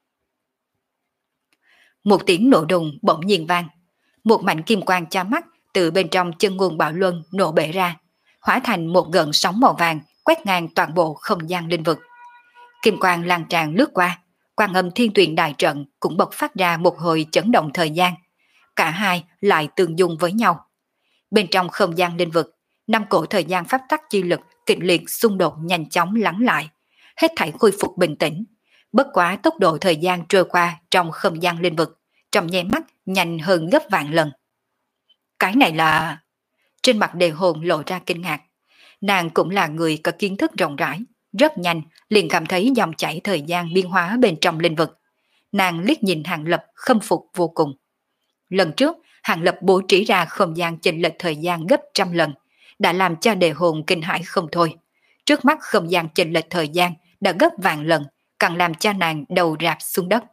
Một tiếng nổ đùng bỗng nhiên vang. Một mảnh kim quang chói mắt từ bên trong chân ngôn bảo luân nổ bể ra, hóa thành một gợn sóng màu vàng quét ngang toàn bộ không gian linh vực. Kim quang lan tràn lướt qua, Quan Âm Thiên Tuyền đại trận cũng bộc phát ra một hồi chấn động thời gian. Cả hai lại tương dung với nhau. Bên trong không gian linh vực, năm cổ thời gian pháp tắc chi lực kịch liệt xung đột nhanh chóng lắng lại, hết thảy khôi phục bình tĩnh. Bất quá tốc độ thời gian trôi qua trong không gian linh vực, trong nháy mắt nhanh hơn gấp vạn lần. Cái này là... Trên mặt đề hồn lộ ra kinh ngạc. Nàng cũng là người có kiến thức rộng rãi, rất nhanh liền cảm thấy dòng chảy thời gian biến hóa bên trong linh vực. Nàng liếc nhìn Hàng Lập khâm phục vô cùng. Lần trước, Hàng Lập bố trí ra không gian chênh lệch thời gian gấp trăm lần, đã làm cho đề hồn kinh hãi không thôi. Trước mắt không gian chênh lệch thời gian đã gấp vạn lần, càng làm cho nàng đầu rạp xuống đất.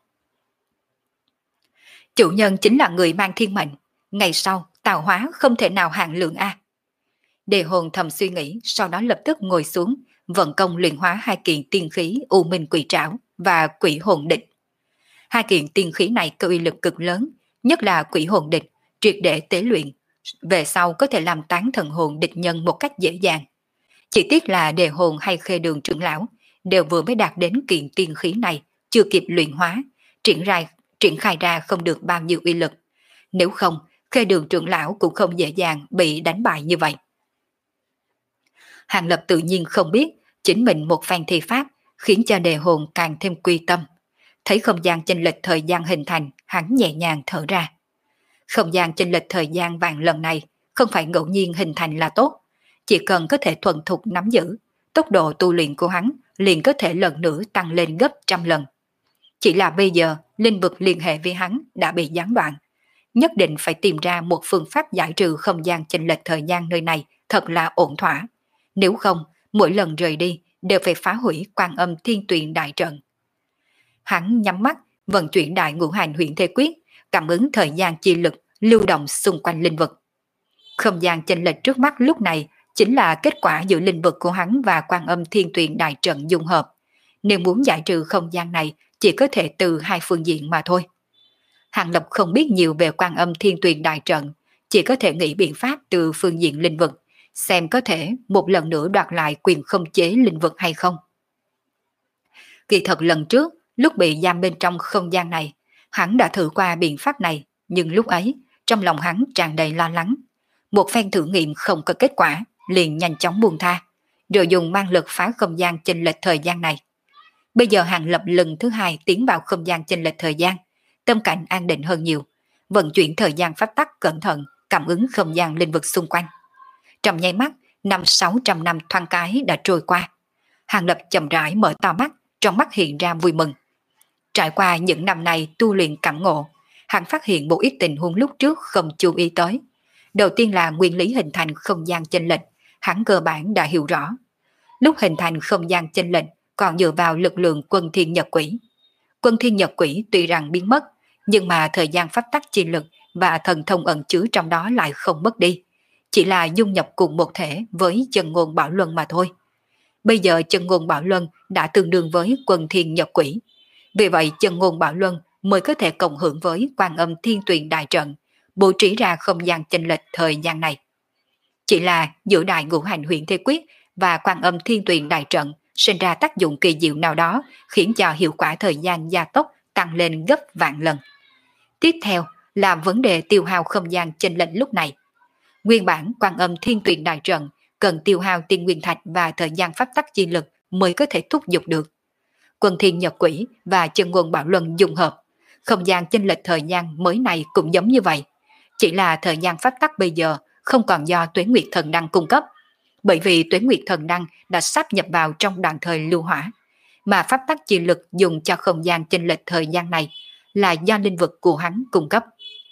Chủ nhân chính là người mang thiên mệnh, ngày sau tạo hóa không thể nào hạn lượng a. Đề hồn thầm suy nghĩ, sau đó lập tức ngồi xuống, vận công luyện hóa hai kiện tiên khí U Minh Quỷ Trảo và Quỷ Hồn Địch. Hai kiện tiên khí này có uy lực cực lớn, nhất là Quỷ Hồn Địch, triệt để tế luyện, về sau có thể làm tán thần hồn địch nhân một cách dễ dàng. Chỉ tiếc là đề hồn hay Khê Đường trưởng lão đều vừa mới đạt đến kiện tiên khí này, chưa kịp luyện hóa, triển khai, triển khai ra không được bao nhiêu uy lực. Nếu không, Khê Đường trưởng lão cũng không dễ dàng bị đánh bại như vậy. Hàng Lập tự nhiên không biết, chính mình một phen thi pháp khiến cho đề hồn càng thêm quy tâm. Thấy không gian chênh lệch thời gian hình thành, hắn nhẹ nhàng thở ra. Không gian chênh lệch thời gian vàng lần này không phải ngẫu nhiên hình thành là tốt, chỉ cần có thể thuần thục nắm giữ, tốc độ tu luyện của hắn liền có thể lần nữa tăng lên gấp trăm lần. Chỉ là bây giờ linh vực liên hệ với hắn đã bị gián đoạn, nhất định phải tìm ra một phương pháp giải trừ không gian chênh lệch thời gian nơi này thật là ổn thỏa. Nếu không, mỗi lần rời đi đều phải phá hủy Quan Âm Thiên Tuyền đại trận. Hắn nhắm mắt, vận chuyển đại ngũ hành huyền thế quyết, cảm ứng thời gian chi lực lưu động xung quanh linh vực. Không gian chênh lệch trước mắt lúc này chính là kết quả giữa linh vực của hắn và Quan Âm Thiên Tuyền đại trận dung hợp. Nếu muốn giải trừ không gian này chỉ có thể từ hai phương diện mà thôi. Hàng Lập không biết nhiều về Quan Âm Thiên Tuyền đại trận, chỉ có thể nghĩ biện pháp từ phương diện linh vực, xem có thể một lần nữa đoạt lại quyền không chế linh vực hay không. Kỳ thật lần trước, lúc bị giam bên trong không gian này, hắn đã thử qua biện pháp này, nhưng lúc ấy, trong lòng hắn tràn đầy lo lắng. Một phen thử nghiệm không có kết quả, liền nhanh chóng buông tha, rồi dùng mang lực phá không gian chênh lệch thời gian này. Bây giờ Hàng Lập lần thứ hai tiến vào không gian chênh lệch thời gian, tâm cảnh an định hơn nhiều, vận chuyển thời gian pháp tắc cẩn thận, cảm ứng không gian linh vực xung quanh. Trong nháy mắt, năm sáu trăm năm thoáng cái đã trôi qua. Hàng Lập chậm rãi mở to mắt, trong mắt hiện ra vui mừng. Trải qua những năm này tu luyện cảm ngộ, hắn phát hiện một ít tình huống lúc trước không chú ý tới. Đầu tiên là nguyên lý hình thành không gian chênh lệch, hắn cơ bản đã hiểu rõ. Lúc hình thành không gian chênh lệch còn dựa vào lực lượng quân thiên nhật quỷ. Quân thiên nhật quỷ tuy rằng biến mất, nhưng mà thời gian pháp tắc chi lực và thần thông ẩn chứa trong đó lại không mất đi, chỉ là dung nhập cùng một thể với chân ngôn bảo luân mà thôi. Bây giờ chân ngôn bảo luân đã tương đương với quân thiên nhật quỷ, vì vậy chân ngôn bảo luân mới có thể cộng hưởng với Quan Âm Thiên Tuyền đại trận, bố trí ra không gian chênh lệch thời gian này. Chỉ là giữa đại ngũ hành huyền thế quyết và Quan Âm Thiên Tuyền đại trận sinh ra tác dụng kỳ diệu nào đó, khiến cho hiệu quả thời gian gia tốc tăng lên gấp vạn lần. Tiếp theo là vấn đề tiêu hao không gian chênh lệch lúc này. Nguyên bản Quan Âm Thiên Tuyền đại trận cần tiêu hao tiên nguyên thạch và thời gian pháp tắc chi lực mới có thể thúc giục được. Quân thiên nhật quỷ và chân ngôn bảo luân dung hợp, không gian chênh lệch thời gian mới này cũng giống như vậy. Chỉ là thời gian pháp tắc bây giờ không còn do Tuế Nguyệt Thần Đăng cung cấp, bởi vì Tuế Nguyệt Thần Đăng đã sáp nhập vào trong đoạn thời lưu hỏa, mà pháp tắc chi lực dùng cho không gian chênh lệch thời gian này là do linh vực của hắn cung cấp.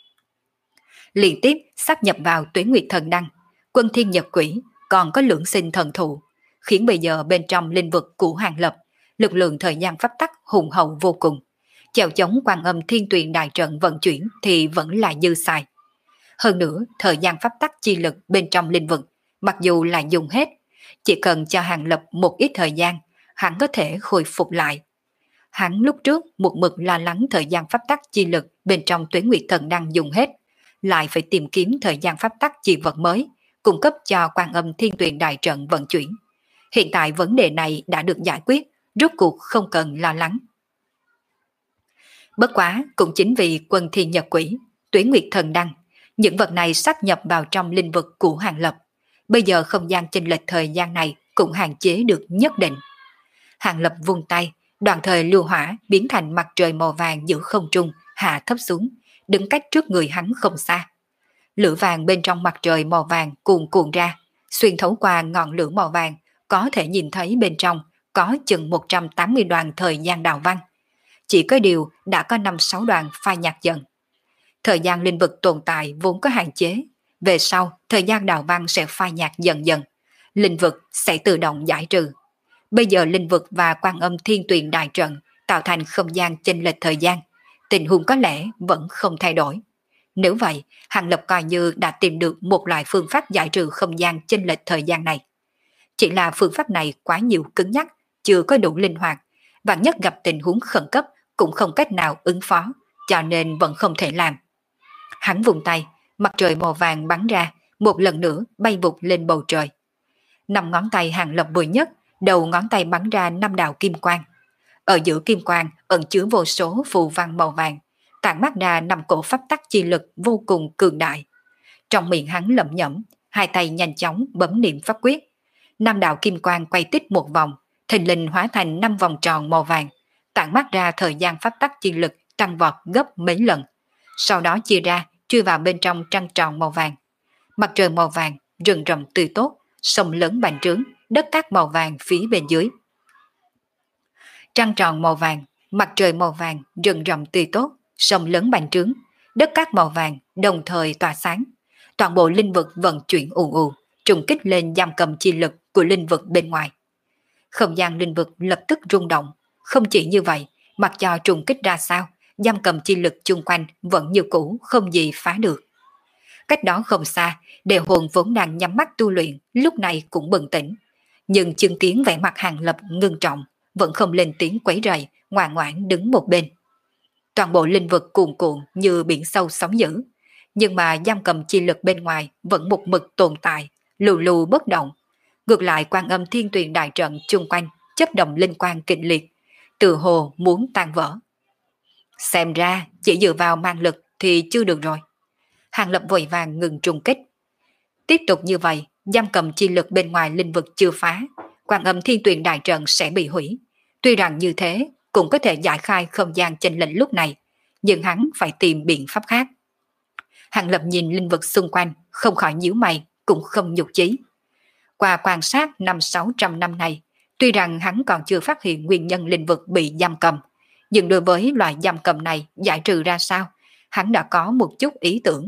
Liên tiếp sáp nhập vào Tuế Nguyệt Thần Đăng, Quân Thiên Nhật Quỷ còn có lưỡng sinh thần thụ, khiến bây giờ bên trong linh vực của Hàng Lập, lực lượng thời gian pháp tắc hùng hậu vô cùng. Chèo chống Quan Âm Thiên Tuyền đại trận vận chuyển thì vẫn là dư xài. Hơn nữa, thời gian pháp tắc chi lực bên trong linh vực, mặc dù là dùng hết, chỉ cần cho Hàng Lập một ít thời gian, hắn có thể khôi phục lại. Hắn lúc trước một mực lo lắng thời gian pháp tắc chi lực bên trong Tuế Nguyệt Thần Đăng dùng hết, lại phải tìm kiếm thời gian pháp tắc chi vật mới, cung cấp cho Quan Âm Thiên Tuyền đại trận vận chuyển. Hiện tại vấn đề này đã được giải quyết, rốt cuộc không cần lo lắng. Bất quá cũng chính vì Quân Thiên Nhật Quỷ, Tuế Nguyệt Thần Đăng, những vật này sáp nhập vào trong linh vực của Hàng Lập. Bây giờ không gian chênh lệch thời gian này cũng hạn chế được nhất định. Hàng Lập vung tay, đoạn thời lưu hỏa biến thành mặt trời màu vàng giữa không trung, hạ thấp xuống, đứng cách trước người hắn không xa. Lửa vàng bên trong mặt trời màu vàng cuồn cuộn ra, xuyên thấu qua ngọn lửa màu vàng, có thể nhìn thấy bên trong có chừng một trăm tám mươi đoàn thời gian đào văn. Chỉ có điều đã có năm sáu đoàn phai nhạt dần. Thời gian linh vực tồn tại vốn có hạn chế, về sau thời gian đào văn sẽ phai nhạt dần dần, linh vực sẽ tự động giải trừ. Bây giờ linh vực và Quan Âm Thiên Tuyền đại trận tạo thành không gian chênh lệch thời gian, tình huống có lẽ vẫn không thay đổi. Nếu vậy, Hàng Lập coi như đã tìm được một loại phương pháp giải trừ không gian chênh lệch thời gian này. Chỉ là phương pháp này quá nhiều cứng nhắc, chưa có đủ linh hoạt, vạn nhất gặp tình huống khẩn cấp cũng không cách nào ứng phó, cho nên vẫn không thể làm. Hắn vùng tay, mặt trời màu vàng bắn ra, một lần nữa bay vụt lên bầu trời. Năm ngón tay Hàng Lập vừa nhất, đầu ngón tay bắn ra năm đạo kim quang. Ở giữa kim quang ẩn chứa vô số phù văn màu vàng, tản mát ra năm cổ pháp tắc chi lực vô cùng cường đại. Trong miệng hắn lẩm nhẩm, hai tay nhanh chóng bấm niệm pháp quyết. Năm đạo kim quang quay tít một vòng, thình lình hóa thành năm vòng tròn màu vàng, tản mát ra thời gian pháp tắc chi lực tăng vọt gấp mấy lần. Sau đó chia ra, chui vào bên trong trăng tròn màu vàng. Mặt trời màu vàng, rừng rậm tươi tốt, sông lớn bành trướng, đất cát màu vàng phía bên dưới. Trăng tròn màu vàng, mặt trời màu vàng, rừng rậm tươi tốt, sông lớn bành trướng, đất cát màu vàng đồng thời tỏa sáng. Toàn bộ linh vực vận chuyển ù ù, trùng kích lên giam cầm chi lực của linh vực bên ngoài. Không gian linh vực lập tức rung động. Không chỉ như vậy, mặc cho trùng kích ra sao, giam cầm chi lực chung quanh vẫn như cũ, không gì phá được. Cách đó không xa, đề hồn vốn đang nhắm mắt tu luyện, lúc này cũng bừng tỉnh. Nhưng chứng kiến vẻ mặt Hàng Lập ngưng trọng, vẫn không lên tiếng quấy rầy, ngoan ngoãn đứng một bên. Toàn bộ linh vực cuồn cuộn như biển sâu sóng dữ, nhưng mà giam cầm chi lực bên ngoài vẫn một mực tồn tại, lù lù bất động. Ngược lại Quan Âm Thiên Tuyền đại trận chung quanh chấp động linh quang kịch liệt, từ hồ muốn tan vỡ. Xem ra chỉ dựa vào mang lực thì chưa được rồi. Hàng Lập vội vàng ngừng trùng kích. Tiếp tục như vậy, giam cầm chi lực bên ngoài linh vực chưa phá, Quan Âm Thiên Tuyền đại trận sẽ bị hủy. Tuy rằng như thế cũng có thể giải khai không gian chênh lệch lúc này, nhưng hắn phải tìm biện pháp khác. Hàng Lập nhìn linh vực xung quanh, không khỏi nhíu mày, cũng không nhục chí. Qua quan sát năm sáu trăm năm này, tuy rằng hắn còn chưa phát hiện nguyên nhân linh vực bị giam cầm, nhưng đối với loại giam cầm này giải trừ ra sao, hắn đã có một chút ý tưởng.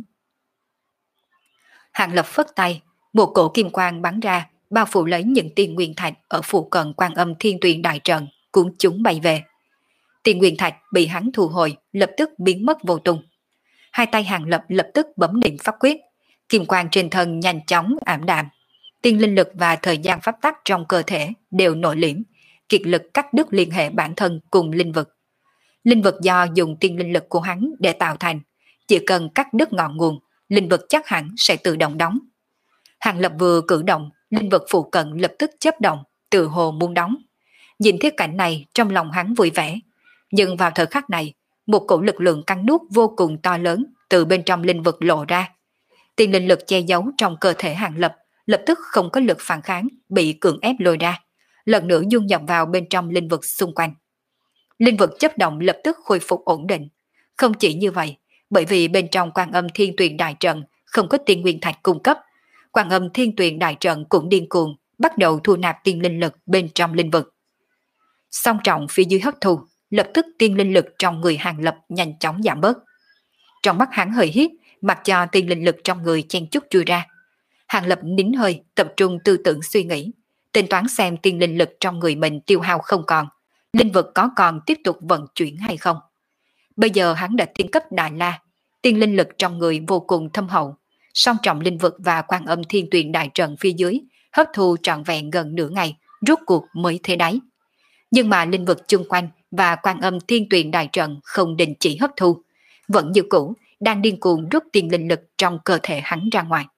Hàng Lập phất tay, một cổ kim quang bắn ra, bao phủ lấy những tiên nguyên thạch ở phụ cận Quan Âm Thiên Tuyền đại trận, cuốn chúng bay về. Tiên nguyên thạch bị hắn thu hồi, lập tức biến mất vô tung. Hai tay Hàng Lập lập tức bấm niệm pháp quyết, kim quang trên thân nhanh chóng ảm đạm. Tiên linh lực và thời gian pháp tắc trong cơ thể đều nội liễm, kiệt lực cắt đứt liên hệ bản thân cùng linh vực. Linh vực do dùng tiên linh lực của hắn để tạo thành, chỉ cần cắt đứt ngọn nguồn, linh vực chắc hẳn sẽ tự động đóng. Hàng Lập vừa cử động, linh vực phụ cận lập tức chớp động, từ hồ muốn đóng. Nhìn thấy cảnh này trong lòng hắn vui vẻ, nhưng vào thời khắc này, một cổ lực lượng cắn nuốt vô cùng to lớn từ bên trong linh vực lộ ra. Tiên linh lực che giấu trong cơ thể Hàng Lập lập tức không có lực phản kháng, bị cưỡng ép lôi ra, lần nữa dung nhập vào bên trong linh vực xung quanh. Linh vực chấp động lập tức khôi phục ổn định. Không chỉ như vậy, bởi vì bên trong Quan Âm Thiên Tuyền đại trận không có tiên nguyên thạch cung cấp, Quan Âm Thiên Tuyền đại trận cũng điên cuồng bắt đầu thu nạp tiên linh lực bên trong linh vực. Song trọng phía dưới hấp thu, lập tức tiên linh lực trong người Hàng Lập nhanh chóng giảm bớt. Trong mắt hắn hơi hiếp, mặc cho tiên linh lực trong người chen chút chui ra. Hàng Lập nín hơi, tập trung tư tưởng suy nghĩ, tính toán xem tiên linh lực trong người mình tiêu hao không còn, linh vực có còn tiếp tục vận chuyển hay không. Bây giờ hắn đã tiên cấp Đại La, tiên linh lực trong người vô cùng thâm hậu, song trọng linh vực và Quan Âm Thiên Tuyền đại trận phía dưới hấp thu trọn vẹn gần nửa ngày, rốt cuộc mới thế đáy. Nhưng mà linh vực chung quanh và Quan Âm Thiên Tuyền đại trận không đình chỉ hấp thu, vẫn như cũ đang điên cuồng rút tiên linh lực trong cơ thể hắn ra ngoài.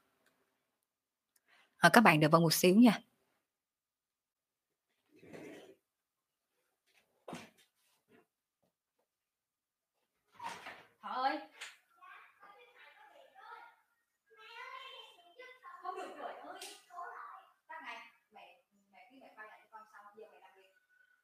À, các bạn đợi vào một xíu nha. Thọ ơi, không được rồi ơi. Các ngày mẹ mẹ khi mẹ quay lại cho con xong giờ mẹ làm việc.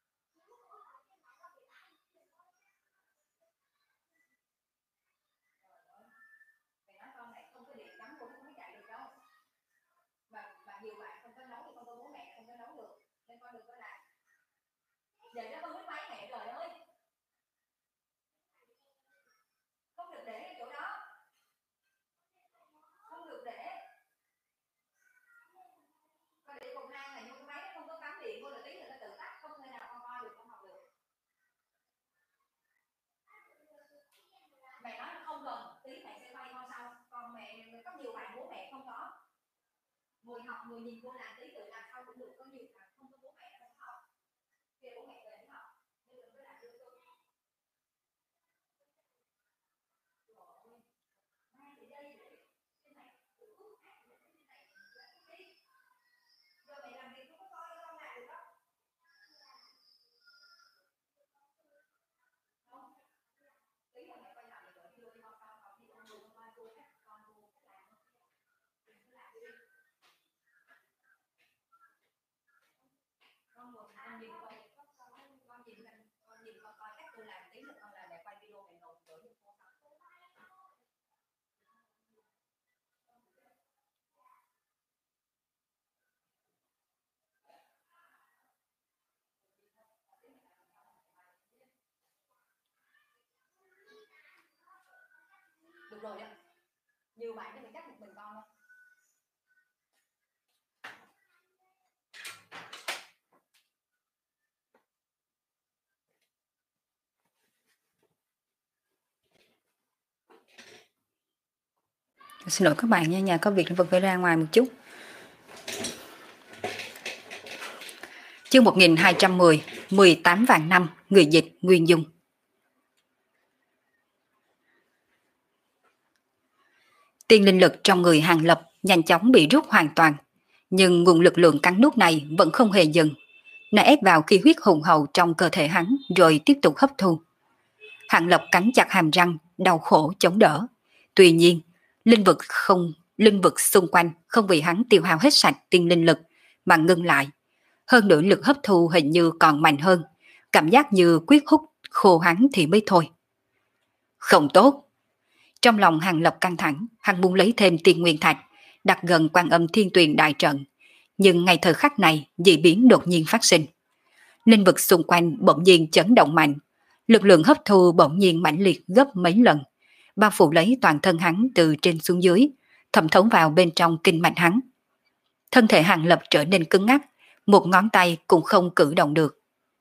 Mẹ nói con này không có điện cắm cũng không có chạy được đâu. Mà mà nhiều bạn không có nấu thì con có bố mẹ không có nấu được, nên con đừng có làm. Để cho con biết máy mẹ trời ơi. Không được để cái chỗ đó. Không được để. Con để cục hang này nhưng cái máy nó không có cắm điện, vô là tí nữa nó tự tắt, không thể nào con coi được, con học được. Mẹ nói không cần, tí mẹ sẽ quay con sau. Còn mẹ có nhiều bạn bố mẹ không có. Ngồi học, ngồi nhìn cô làm tí tự làm sau cũng được, có nhiều bạn không có bố mẹ không học. Kêu bố mẹ về học, nhưng đừng có làm đưa tôi. Rồi, mai thì đây để cái này, cái này, giờ mẹ làm việc không có coi con làm được đó. Không, tí là mẹ quay lại rồi đưa đi học sau, học đi con ngồi con coi cô cách con cô cách làm. Đừng có làm đi. Con ngồi con nhìn coi. rồi đó. Nhiều bạn nó phải cắt một mình con thôi. Xin lỗi các bạn nha, nhà có việc nên vẫn phải ra ngoài một chút. Chương một nghìn hai trăm mười, mười tám vạn năm, người dịch Nguyên Dung. Tiên linh lực trong người Hàng Lập nhanh chóng bị rút hoàn toàn, nhưng nguồn lực lượng cắn nuốt này vẫn không hề dừng. Nó ép vào khí huyết hùng hậu trong cơ thể hắn rồi tiếp tục hấp thu. Hàng Lập cắn chặt hàm răng, đau khổ chống đỡ. Tuy nhiên, linh vực không linh vực xung quanh không vì hắn tiêu hao hết sạch tiên linh lực mà ngưng lại. Hơn nữa lực hấp thu hình như còn mạnh hơn, cảm giác như quyết hút khô hắn thì mới thôi. Không tốt. Trong lòng Hàng Lập căng thẳng, hắn muốn lấy thêm tiên nguyên thạch, đặt gần Quan Âm Thiên Tuyền đại trận. Nhưng ngay thời khắc này, dị biến đột nhiên phát sinh. Linh vực xung quanh bỗng nhiên chấn động mạnh, lực lượng hấp thu bỗng nhiên mãnh liệt gấp mấy lần, bao phủ lấy toàn thân hắn từ trên xuống dưới, thẩm thấu vào bên trong kinh mạch hắn. Thân thể Hàng Lập trở nên cứng ngắc, một ngón tay cũng không cử động được.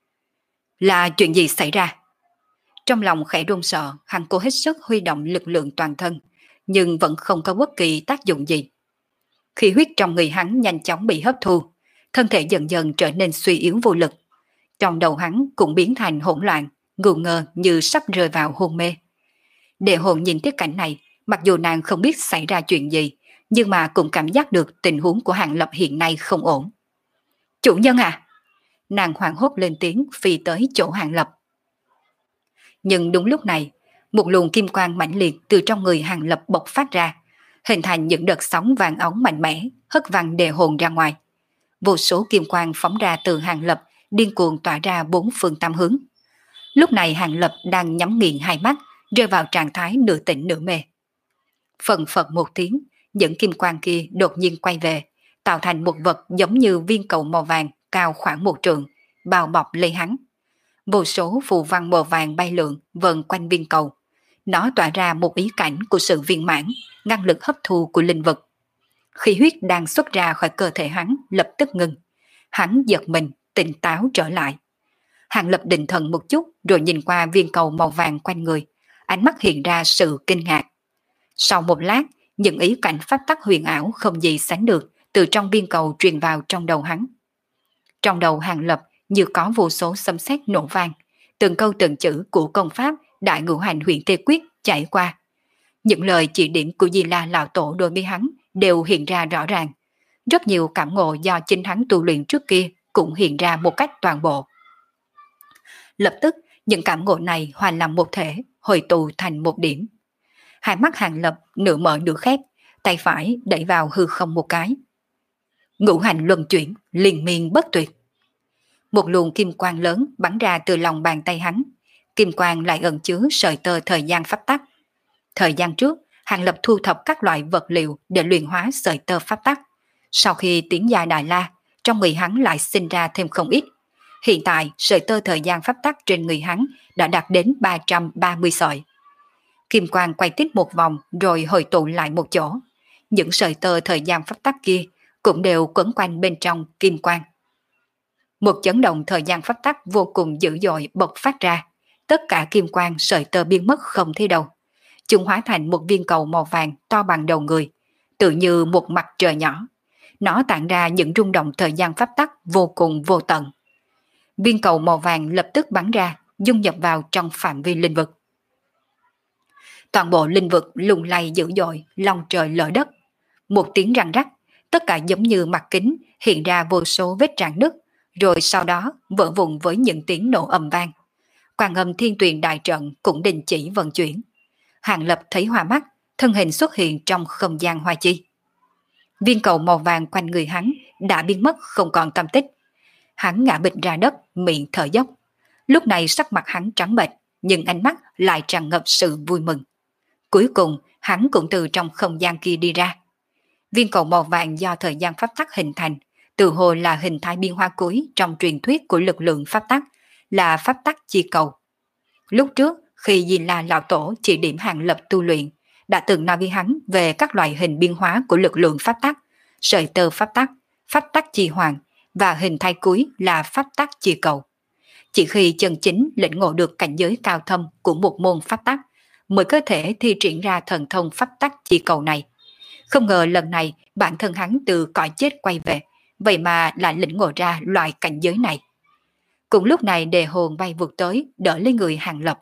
Là chuyện gì xảy ra? Trong lòng khẽ run sợ, hắn cố hết sức huy động lực lượng toàn thân, nhưng vẫn không có bất kỳ tác dụng gì. Khí huyết trong người hắn nhanh chóng bị hấp thu, thân thể dần dần trở nên suy yếu vô lực. Trong đầu hắn cũng biến thành hỗn loạn, ngù ngơ như sắp rơi vào hôn mê. Đệ hồn nhìn tiếp cảnh này, mặc dù nàng không biết xảy ra chuyện gì, nhưng mà cũng cảm giác được tình huống của Hàng Lập hiện nay không ổn. Chủ nhân à! Nàng hoảng hốt lên tiếng phi tới chỗ Hàng Lập. Nhưng đúng lúc này, một luồng kim quang mãnh liệt từ trong người Hàng Lập bộc phát ra, hình thành những đợt sóng vàng óng mạnh mẽ, hất văng đệ hồn ra ngoài. Vô số kim quang phóng ra từ Hàng Lập, điên cuồng tỏa ra bốn phương tám hướng. Lúc này Hàng Lập đang nhắm nghiền hai mắt, rơi vào trạng thái nửa tỉnh nửa mê. Phần phật một tiếng, những kim quang kia đột nhiên quay về, tạo thành một vật giống như viên cầu màu vàng cao khoảng một trượng, bao bọc lấy hắn. Vô số phù văn màu vàng bay lượn vần quanh viên cầu. Nó tỏa ra một ý cảnh của sự viên mãn, ngăn lực hấp thu của linh vật. Khí huyết đang xuất ra khỏi cơ thể hắn lập tức ngừng. Hắn giật mình, tỉnh táo trở lại. Hàng Lập định thần một chút rồi nhìn qua viên cầu màu vàng quanh người, ánh mắt hiện ra sự kinh ngạc. Sau một lát, những ý cảnh pháp tắc huyền ảo không gì sánh được từ trong viên cầu truyền vào trong đầu hắn. Trong đầu Hàng Lập như có vô số sấm sét nổ vang, từng câu từng chữ của công pháp Đại Ngũ Hành Huyền Tê Quyết chảy qua. Những lời chỉ điểm của Di La lão tổ đối với hắn đều hiện ra rõ ràng. Rất nhiều cảm ngộ do chính hắn tu luyện trước kia cũng hiện ra một cách toàn bộ. Lập tức, những cảm ngộ này hòa làm một thể, hồi tụ thành một điểm. Hai mắt Hàng Lập nửa mở nửa khép, tay phải đẩy vào hư không một cái. Ngũ hành luân chuyển, liên miên bất tuyệt. Một luồng kim quang lớn bắn ra từ lòng bàn tay hắn. Kim quang lại ẩn chứa sợi tơ thời gian pháp tắc. Thời gian trước, Hàng Lập thu thập các loại vật liệu để luyện hóa sợi tơ pháp tắc. Sau khi tiến giai Đại La, trong người hắn lại sinh ra thêm không ít. Hiện tại, sợi tơ thời gian pháp tắc trên người hắn đã đạt đến ba trăm ba mươi sợi. Kim quang quay tít một vòng rồi hồi tụ lại một chỗ. Những sợi tơ thời gian pháp tắc kia cũng đều quấn quanh bên trong kim quang. Một chấn động thời gian pháp tắc vô cùng dữ dội bộc phát ra. Tất cả kim quang sợi tơ biến mất không thấy đâu. Chúng hóa thành một viên cầu màu vàng to bằng đầu người, tự như một mặt trời nhỏ. Nó tản ra những rung động thời gian pháp tắc vô cùng vô tận. Viên cầu màu vàng lập tức bắn ra, dung nhập vào trong phạm vi linh vực. Toàn bộ linh vực lung lay dữ dội, long trời lở đất. Một tiếng răng rắc, tất cả giống như mặt kính hiện ra vô số vết rạn nứt, rồi sau đó vỡ vụn với những tiếng nổ ầm vang. Quan Âm Thiên Tuyền đại trận cũng đình chỉ vận chuyển. Hàng Lập thấy hoa mắt, thân hình xuất hiện trong không gian hoa chi. Viên cầu màu vàng quanh người hắn đã biến mất không còn tâm tích. Hắn ngã bịch ra đất, miệng thở dốc. Lúc này sắc mặt hắn trắng bệch, nhưng ánh mắt lại tràn ngập sự vui mừng. Cuối cùng, hắn cũng từ trong không gian kia đi ra. Viên cầu màu vàng do thời gian pháp tắc hình thành, từ hồ là hình thái biên hoa cuối trong truyền thuyết của lực lượng pháp tắc, là pháp tắc chi cầu. Lúc trước, khi Di La lão tổ chỉ điểm Hàng Lập tu luyện, đã từng nói với hắn về các loại hình biến hóa của lực lượng pháp tắc, sợi tơ pháp tắc, pháp tắc chi hoàng và hình thái cuối là pháp tắc chi cầu. Chỉ khi chân chính lĩnh ngộ được cảnh giới cao thâm của một môn pháp tắc mới có thể thi triển ra thần thông pháp tắc chi cầu này. Không ngờ lần này bản thân hắn từ cõi chết quay về, vậy mà lại lĩnh ngộ ra loại cảnh giới này. Cùng lúc này đề hồn bay vụt tới, đỡ lấy người Hàng Lập.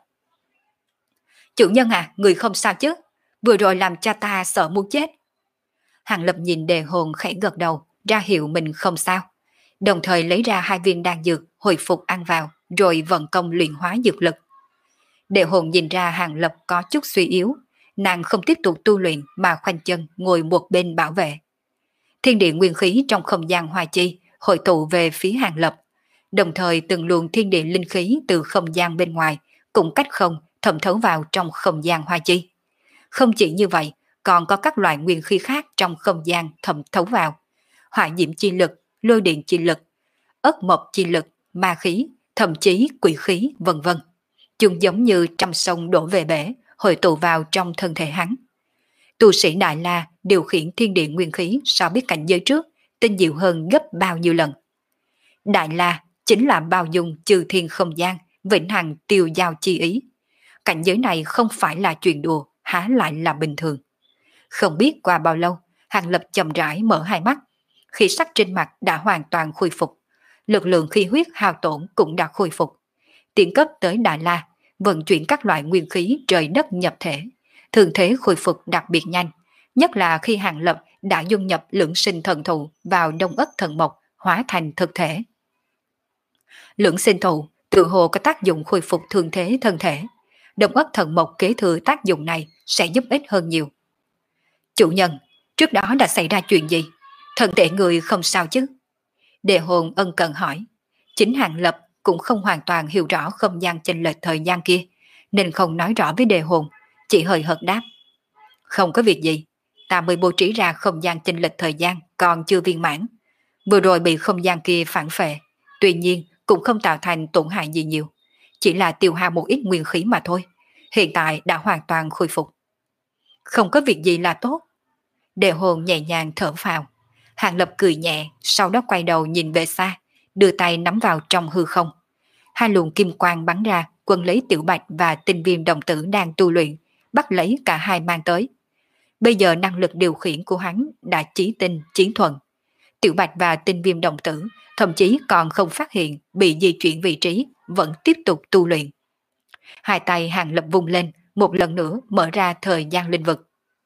Chủ nhân à, người không sao chứ? Vừa rồi làm cha ta sợ muốn chết. Hàng Lập nhìn đề hồn khẽ gật đầu, ra hiệu mình không sao. Đồng thời lấy ra hai viên đan dược, hồi phục ăn vào, rồi vận công luyện hóa dược lực. Đề hồn nhìn ra Hàng Lập có chút suy yếu, nàng không tiếp tục tu luyện mà khoanh chân ngồi một bên bảo vệ. Thiên địa nguyên khí trong không gian hoa chi hội tụ về phía Hàng Lập, đồng thời từng luồng thiên địa linh khí từ không gian bên ngoài cũng cách không thẩm thấu vào trong không gian hoa chi. Không chỉ như vậy, còn có các loại nguyên khí khác trong không gian thẩm thấu vào. Hỏa diễm chi lực, lôi điện chi lực, ất mộc chi lực, ma khí, thậm chí quỷ khí, vân vân. Chúng giống như trăm sông đổ về bể, hội tụ vào trong thân thể hắn. Tu sĩ Đại La điều khiển thiên địa nguyên khí so với cảnh giới trước, tinh diệu hơn gấp bao nhiêu lần. Đại La chính là bao dung trừ thiên không gian, vĩnh hằng tiêu giao chi ý. Cảnh giới này không phải là chuyện đùa, há lại là bình thường. Không biết qua bao lâu, Hàng Lập chậm rãi mở hai mắt, khí sắc trên mặt đã hoàn toàn khôi phục, lực lượng khí huyết hao tổn cũng đã khôi phục. Tiến cấp tới Đại La, vận chuyển các loại nguyên khí trời đất nhập thể, thường thế khôi phục đặc biệt nhanh, nhất là khi Hàng Lập đã dung nhập lưỡng sinh thần thụ vào đông ất thần mộc hóa thành thực thể. Lưỡng sinh thụ tự hồ có tác dụng khôi phục thường thế thân thể, đông ất thần mộc kế thừa tác dụng này sẽ giúp ích hơn nhiều. Chủ nhân, trước đó đã xảy ra chuyện gì? Thân thể người không sao chứ? Đề hồn ân cần hỏi. Chính Hàng Lập cũng không hoàn toàn hiểu rõ không gian chênh lệch thời gian kia, nên không nói rõ với đề hồn, chỉ hơi hợt đáp. Không có việc gì, ta mới bố trí ra không gian chênh lệch thời gian còn chưa viên mãn. Vừa rồi bị không gian kia phản phệ, tuy nhiên cũng không tạo thành tổn hại gì nhiều, chỉ là tiêu hao một ít nguyên khí mà thôi. Hiện tại đã hoàn toàn khôi phục. Không có việc gì là tốt. Đề hồn nhẹ nhàng thở phào. Hàng Lập cười nhẹ, sau đó quay đầu nhìn về xa, đưa tay nắm vào trong hư không. Hai luồng kim quang bắn ra, quân lấy Tiểu Bạch và Tinh Viêm đồng tử đang tu luyện, bắt lấy cả hai mang tới. Bây giờ năng lực điều khiển của hắn đã chí tinh, chiến thuần. Tiểu Bạch và Tinh Viêm đồng tử thậm chí còn không phát hiện bị di chuyển vị trí, vẫn tiếp tục tu luyện. Hai tay Hàng Lập vung lên, một lần nữa mở ra thời gian linh vực.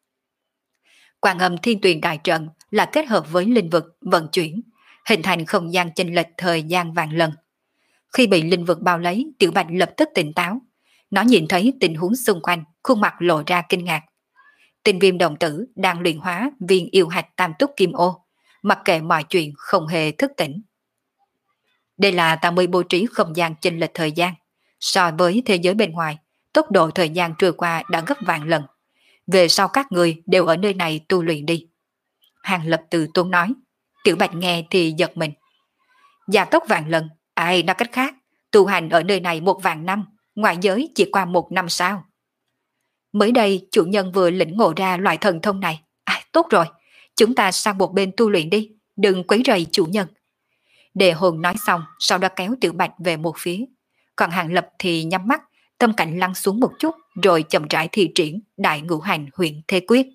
Quang Âm Thiên Tuyền đại trận là kết hợp với linh vực vận chuyển, hình thành không gian chênh lệch thời gian vạn lần. Khi bị linh vực bao lấy, Tiểu Bạch lập tức tỉnh táo. Nó nhìn thấy tình huống xung quanh, khuôn mặt lộ ra kinh ngạc. Tinh Viêm đồng tử đang luyện hóa viên yêu hạch tam túc kim ô, mặc kệ mọi chuyện không hề thức tỉnh. Đây là ta mới bố trí không gian chênh lệch thời gian. So với thế giới bên ngoài, tốc độ thời gian trôi qua đã gấp vạn lần. Về sau các người đều ở nơi này tu luyện đi. Hàng Lập từ tốn nói. Tiểu Bạch nghe thì giật mình. Gia tốc vạn lần, ai nói cách khác, tu hành ở nơi này một vạn năm, ngoại giới chỉ qua một năm sao? Mới đây chủ nhân vừa lĩnh ngộ ra loại thần thông này. À, tốt rồi, chúng ta sang một bên tu luyện đi, đừng quấy rầy chủ nhân. Đề hồn nói xong, sau đó kéo Tiểu Bạch về một phía. Còn Hàng Lập thì nhắm mắt, tâm cảnh lăn xuống một chút, rồi chậm rãi thi triển đại ngũ hành huyện thế quyết.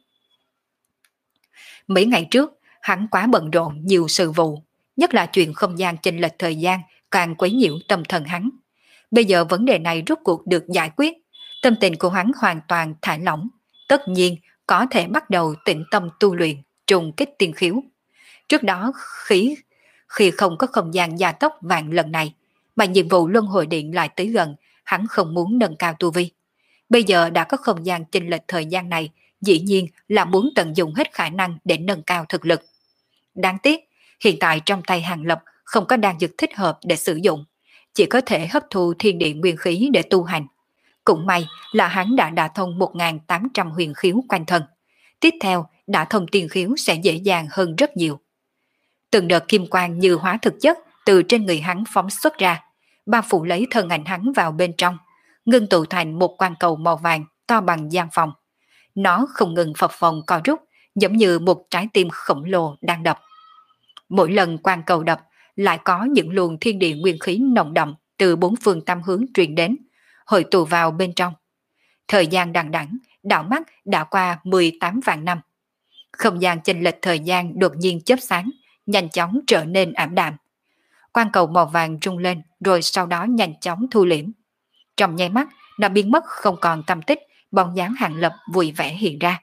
Mấy ngày trước, hắn quá bận rộn nhiều sự vụ, nhất là chuyện không gian chênh lệch thời gian càng quấy nhiễu tâm thần hắn. Bây giờ vấn đề này rốt cuộc được giải quyết, tâm tình của hắn hoàn toàn thả lỏng, tất nhiên có thể bắt đầu tĩnh tâm tu luyện, trùng kích tiên khiếu. Trước đó khí khi không có không gian gia tốc vạn lần này, mà nhiệm vụ luân hồi điện lại tới gần, hắn không muốn nâng cao tu vi. Bây giờ đã có không gian chênh lệch thời gian này, dĩ nhiên là muốn tận dụng hết khả năng để nâng cao thực lực. Đáng tiếc, hiện tại trong tay Hàng Lập không có đan dược thích hợp để sử dụng, chỉ có thể hấp thu thiên địa nguyên khí để tu hành. Cũng may là hắn đã đả thông một nghìn tám trăm huyền khiếu quanh thân. Tiếp theo, đả thông tiên khiếu sẽ dễ dàng hơn rất nhiều. Từng đợt kim quang như hóa thực chất từ trên người hắn phóng xuất ra, bao phủ lấy thân ảnh hắn vào bên trong, ngưng tụ thành một quang cầu màu vàng to bằng gian phòng. Nó không ngừng phập phồng co rút, giống như một trái tim khổng lồ đang đập. Mỗi lần quan cầu đập, lại có những luồng thiên địa nguyên khí nồng đậm từ bốn phương tám hướng truyền đến, hội tụ vào bên trong. Thời gian đằng đẵng, đảo mắt đã qua mười tám vạn năm. Không gian chênh lệch thời gian đột nhiên chớp sáng, nhanh chóng trở nên ảm đạm. Quan cầu màu vàng rung lên rồi sau đó nhanh chóng thu liễm. Trong nháy mắt, nó biến mất không còn tâm tích, bóng dáng Hàng Lập vui vẻ hiện ra.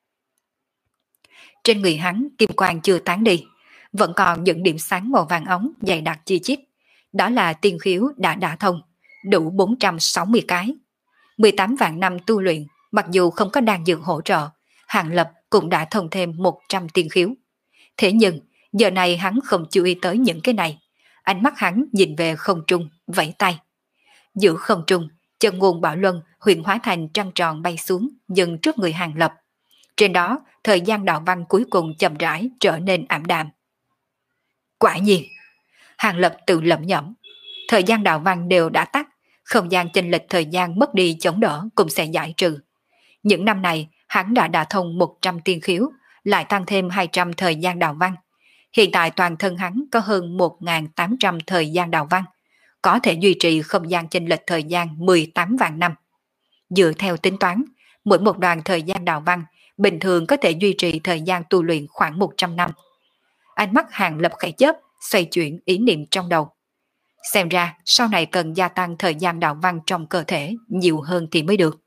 Trên người hắn kim quang chưa tán đi, vẫn còn những điểm sáng màu vàng ống dày đặc chi chít. Đó là tiên khiếu đã đả thông, đủ bốn trăm sáu mươi cái. mười tám vạn năm tu luyện, mặc dù không có đan dược hỗ trợ, Hàng Lập cũng đã thông thêm một trăm tiên khiếu. Thế nhưng, giờ này hắn không chú ý tới những cái này. Ánh mắt hắn nhìn về không trung, vẫy tay. Giữa không trung, chân nguồn bảo luân huyền hóa thành trăng tròn bay xuống, dừng trước người Hàng Lập. Trên đó, thời gian đạo văn cuối cùng chậm rãi trở nên ảm đạm. Quả nhiên, Hàng Lập tự lẩm nhẩm, thời gian đạo văn đều đã tắt, không gian chênh lệch thời gian mất đi chống đỡ cũng sẽ giải trừ. Những năm này, hắn đã đả thông một trăm tiên khiếu, lại tăng thêm hai trăm thời gian đạo văn. Hiện tại toàn thân hắn có hơn một nghìn tám trăm thời gian đạo văn, có thể duy trì không gian chênh lệch thời gian mười tám vạn năm. Dựa theo tính toán, mỗi một đoạn thời gian đạo văn bình thường có thể duy trì thời gian tu luyện khoảng một trăm năm. Ánh mắt Hàng Lập khẽ chớp, xoay chuyển ý niệm trong đầu. Xem ra sau này cần gia tăng thời gian đạo văn trong cơ thể nhiều hơn thì mới được.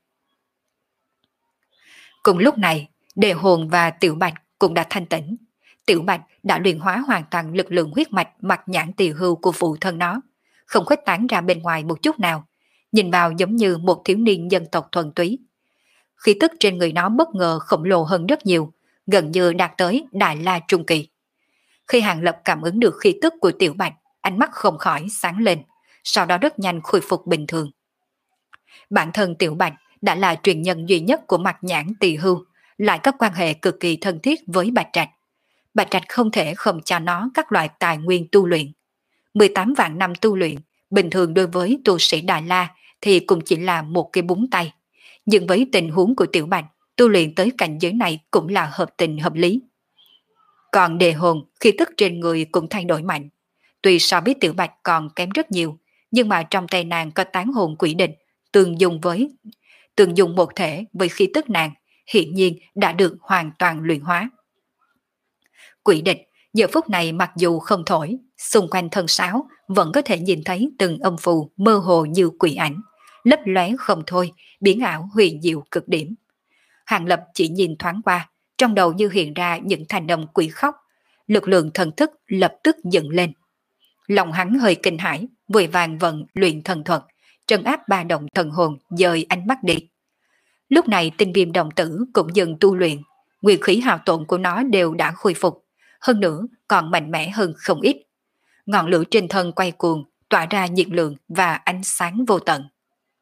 Cùng lúc này, Đề Hồn và Tiểu Bạch cũng đã thanh tỉnh. Tiểu Bạch đã luyện hóa hoàn toàn lực lượng huyết mạch mặt nhãn tỳ hưu của phụ thân nó, không khuếch tán ra bên ngoài một chút nào, nhìn vào giống như một thiếu niên dân tộc thuần túy. Khí tức trên người nó bất ngờ khổng lồ hơn rất nhiều, gần như đạt tới Đại La Trung Kỳ. Khi Hàng Lập cảm ứng được khí tức của Tiểu Bạch, ánh mắt không khỏi sáng lên, sau đó rất nhanh khôi phục bình thường. Bản thân Tiểu Bạch đã là truyền nhân duy nhất của mặt nhãn tỳ hưu, lại có quan hệ cực kỳ thân thiết với Bạch Trạch. Bạch Trạch không thể không cho nó các loại tài nguyên tu luyện. mười tám vạn năm tu luyện, bình thường đối với tu sĩ Đại La thì cũng chỉ là một cái búng tay. Nhưng với tình huống của Tiểu Bạch, tu luyện tới cảnh giới này cũng là hợp tình hợp lý. Còn Đề Hồn, khí tức trên người cũng thay đổi mạnh. Tuy so với Tiểu Bạch còn kém rất nhiều, nhưng mà trong tay nàng có tán hồn quỷ địch, tương dùng với tương dùng một thể với khí tức nàng, hiện nhiên đã được hoàn toàn luyện hóa. Quỷ địch giờ phút này mặc dù không thổi, xung quanh thân sáo vẫn có thể nhìn thấy từng âm phù mơ hồ như quỷ ảnh, lấp lóe không thôi, biến ảo huyền diệu cực điểm. Hàng Lập chỉ nhìn thoáng qua, trong đầu như hiện ra những thành âm quỷ khóc, lực lượng thần thức lập tức dựng lên. Lòng hắn hơi kinh hãi, vội vàng vận luyện thần thuật, trấn áp ba động thần hồn, dời ánh mắt đi. Lúc này tinh viêm đồng tử cũng dừng tu luyện, nguyên khí hao tổn của nó đều đã khôi phục, hơn nữa còn mạnh mẽ hơn không ít. Ngọn lửa trên thân quay cuồng, tỏa ra nhiệt lượng và ánh sáng vô tận.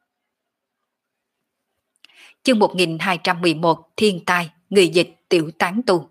Chương một nghìn hai trăm mười một Thiên tai, người dịch tiểu tán tu.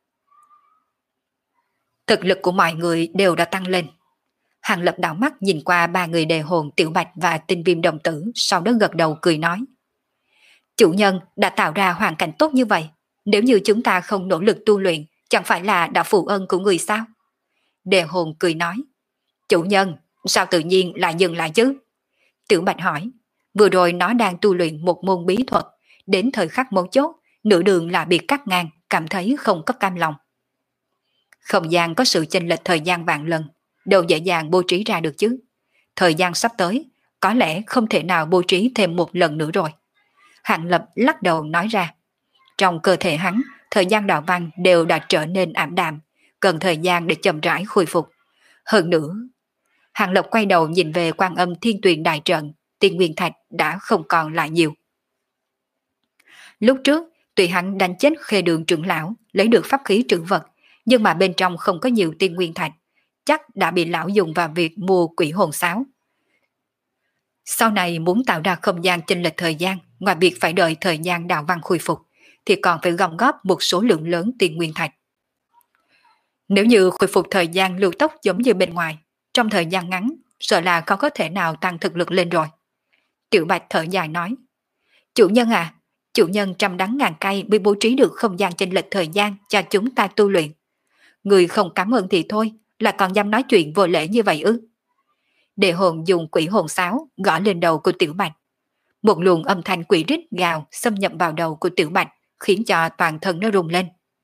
Thực lực của mọi người đều đã tăng lên. Hàng Lập đảo mắt nhìn qua ba người Đề Hồn, Tiểu Bạch và tinh viêm đồng tử, sau đó gật đầu cười nói. Chủ nhân đã tạo ra hoàn cảnh tốt như vậy, nếu như chúng ta không nỗ lực tu luyện, chẳng phải là đã phụ ơn của người sao? Đề Hồn cười nói. Chủ nhân, sao tự nhiên lại dừng lại chứ? Tiểu Bạch hỏi. Vừa rồi nó đang tu luyện một môn bí thuật, đến thời khắc mấu chốt, nửa đường là bị cắt ngang, cảm thấy không có cam lòng. Không gian có sự chênh lệch thời gian vạn lần, đâu dễ dàng bố trí ra được chứ. Thời gian sắp tới, có lẽ không thể nào bố trí thêm một lần nữa rồi. Hàng Lập lắc đầu nói ra. Trong cơ thể hắn, thời gian đạo văn đều đã trở nên ảm đạm, cần thời gian để chậm rãi khôi phục. Hơn nữa, Hàng Lập quay đầu nhìn về Quan Âm Thiên Tuyền đại trận, tiên nguyên thạch đã không còn lại nhiều. Lúc trước, tuy hắn đánh chết Khê Đường trưởng lão, lấy được pháp khí trữ vật, nhưng mà bên trong không có nhiều tiên nguyên thạch, chắc đã bị lão dùng vào việc mua quỷ hồn sáo. Sau này muốn tạo ra không gian chênh lệch thời gian, ngoài việc phải đợi thời gian đạo văn khôi phục, thì còn phải gom góp một số lượng lớn tiền nguyên thạch. Nếu như khôi phục thời gian lưu tốc giống như bên ngoài, trong thời gian ngắn, sợ là không có thể nào tăng thực lực lên rồi. Tiểu Bạch thở dài nói. Chủ nhân à, Chủ nhân trăm đắng ngàn cay mới bố trí được không gian chênh lệch thời gian cho chúng ta tu luyện. Người không cảm ơn thì thôi, là còn dám nói chuyện vô lễ như vậy ư? Đề hồn dùng quỷ hồn sáo gõ lên đầu của Tiểu Bạch. Một luồng âm thanh quỷ rít gào xâm nhập vào đầu của Tiểu Bạch, khiến cho toàn thân nó rung lên.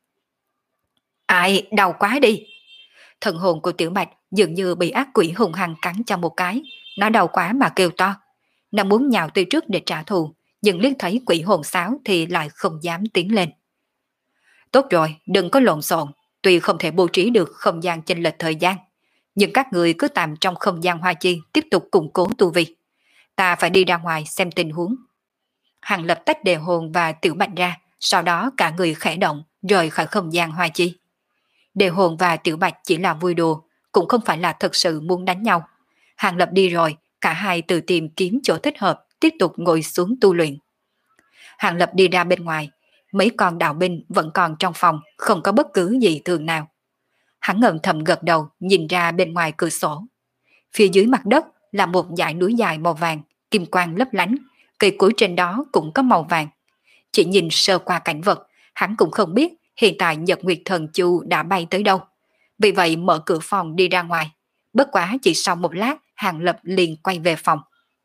Ai, đau quá đi! Thần hồn của Tiểu Bạch dường như bị ác quỷ hung hăng cắn cho một cái, nó đau quá mà kêu to. Nó muốn nhào tới trước để trả thù, nhưng liếc thấy quỷ hồn sáo thì lại không dám tiến lên. Tốt rồi, đừng có lộn xộn, tuy không thể bố trí được không gian chênh lệch thời gian, nhưng các người cứ tạm trong không gian hoa chi tiếp tục củng cố tu vi. Ta phải đi ra ngoài xem tình huống. Hàng Lập tách đề hồn và Tiểu Bạch ra, sau đó cả người khẽ động rời khỏi không gian hoa chi. Đề hồn và Tiểu Bạch chỉ là vui đùa, cũng không phải là thật sự muốn đánh nhau. Hàng Lập đi rồi, cả hai tự tìm kiếm chỗ thích hợp, tiếp tục ngồi xuống tu luyện. Hàng Lập đi ra bên ngoài, mấy con đạo binh vẫn còn trong phòng, không có bất cứ gì thường nào. Hắn ngầm thầm gật đầu, nhìn ra bên ngoài cửa sổ. Phía dưới mặt đất là một dải núi dài màu vàng, kim quang lấp lánh, cây cối trên đó cũng có màu vàng. Chỉ nhìn sơ qua cảnh vật, hắn cũng không biết hiện tại Nhật Nguyệt Thần Chu đã bay tới đâu. Vì vậy mở cửa phòng đi ra ngoài. Bất quá chỉ sau một lát, Hàng Lập liền quay về phòng.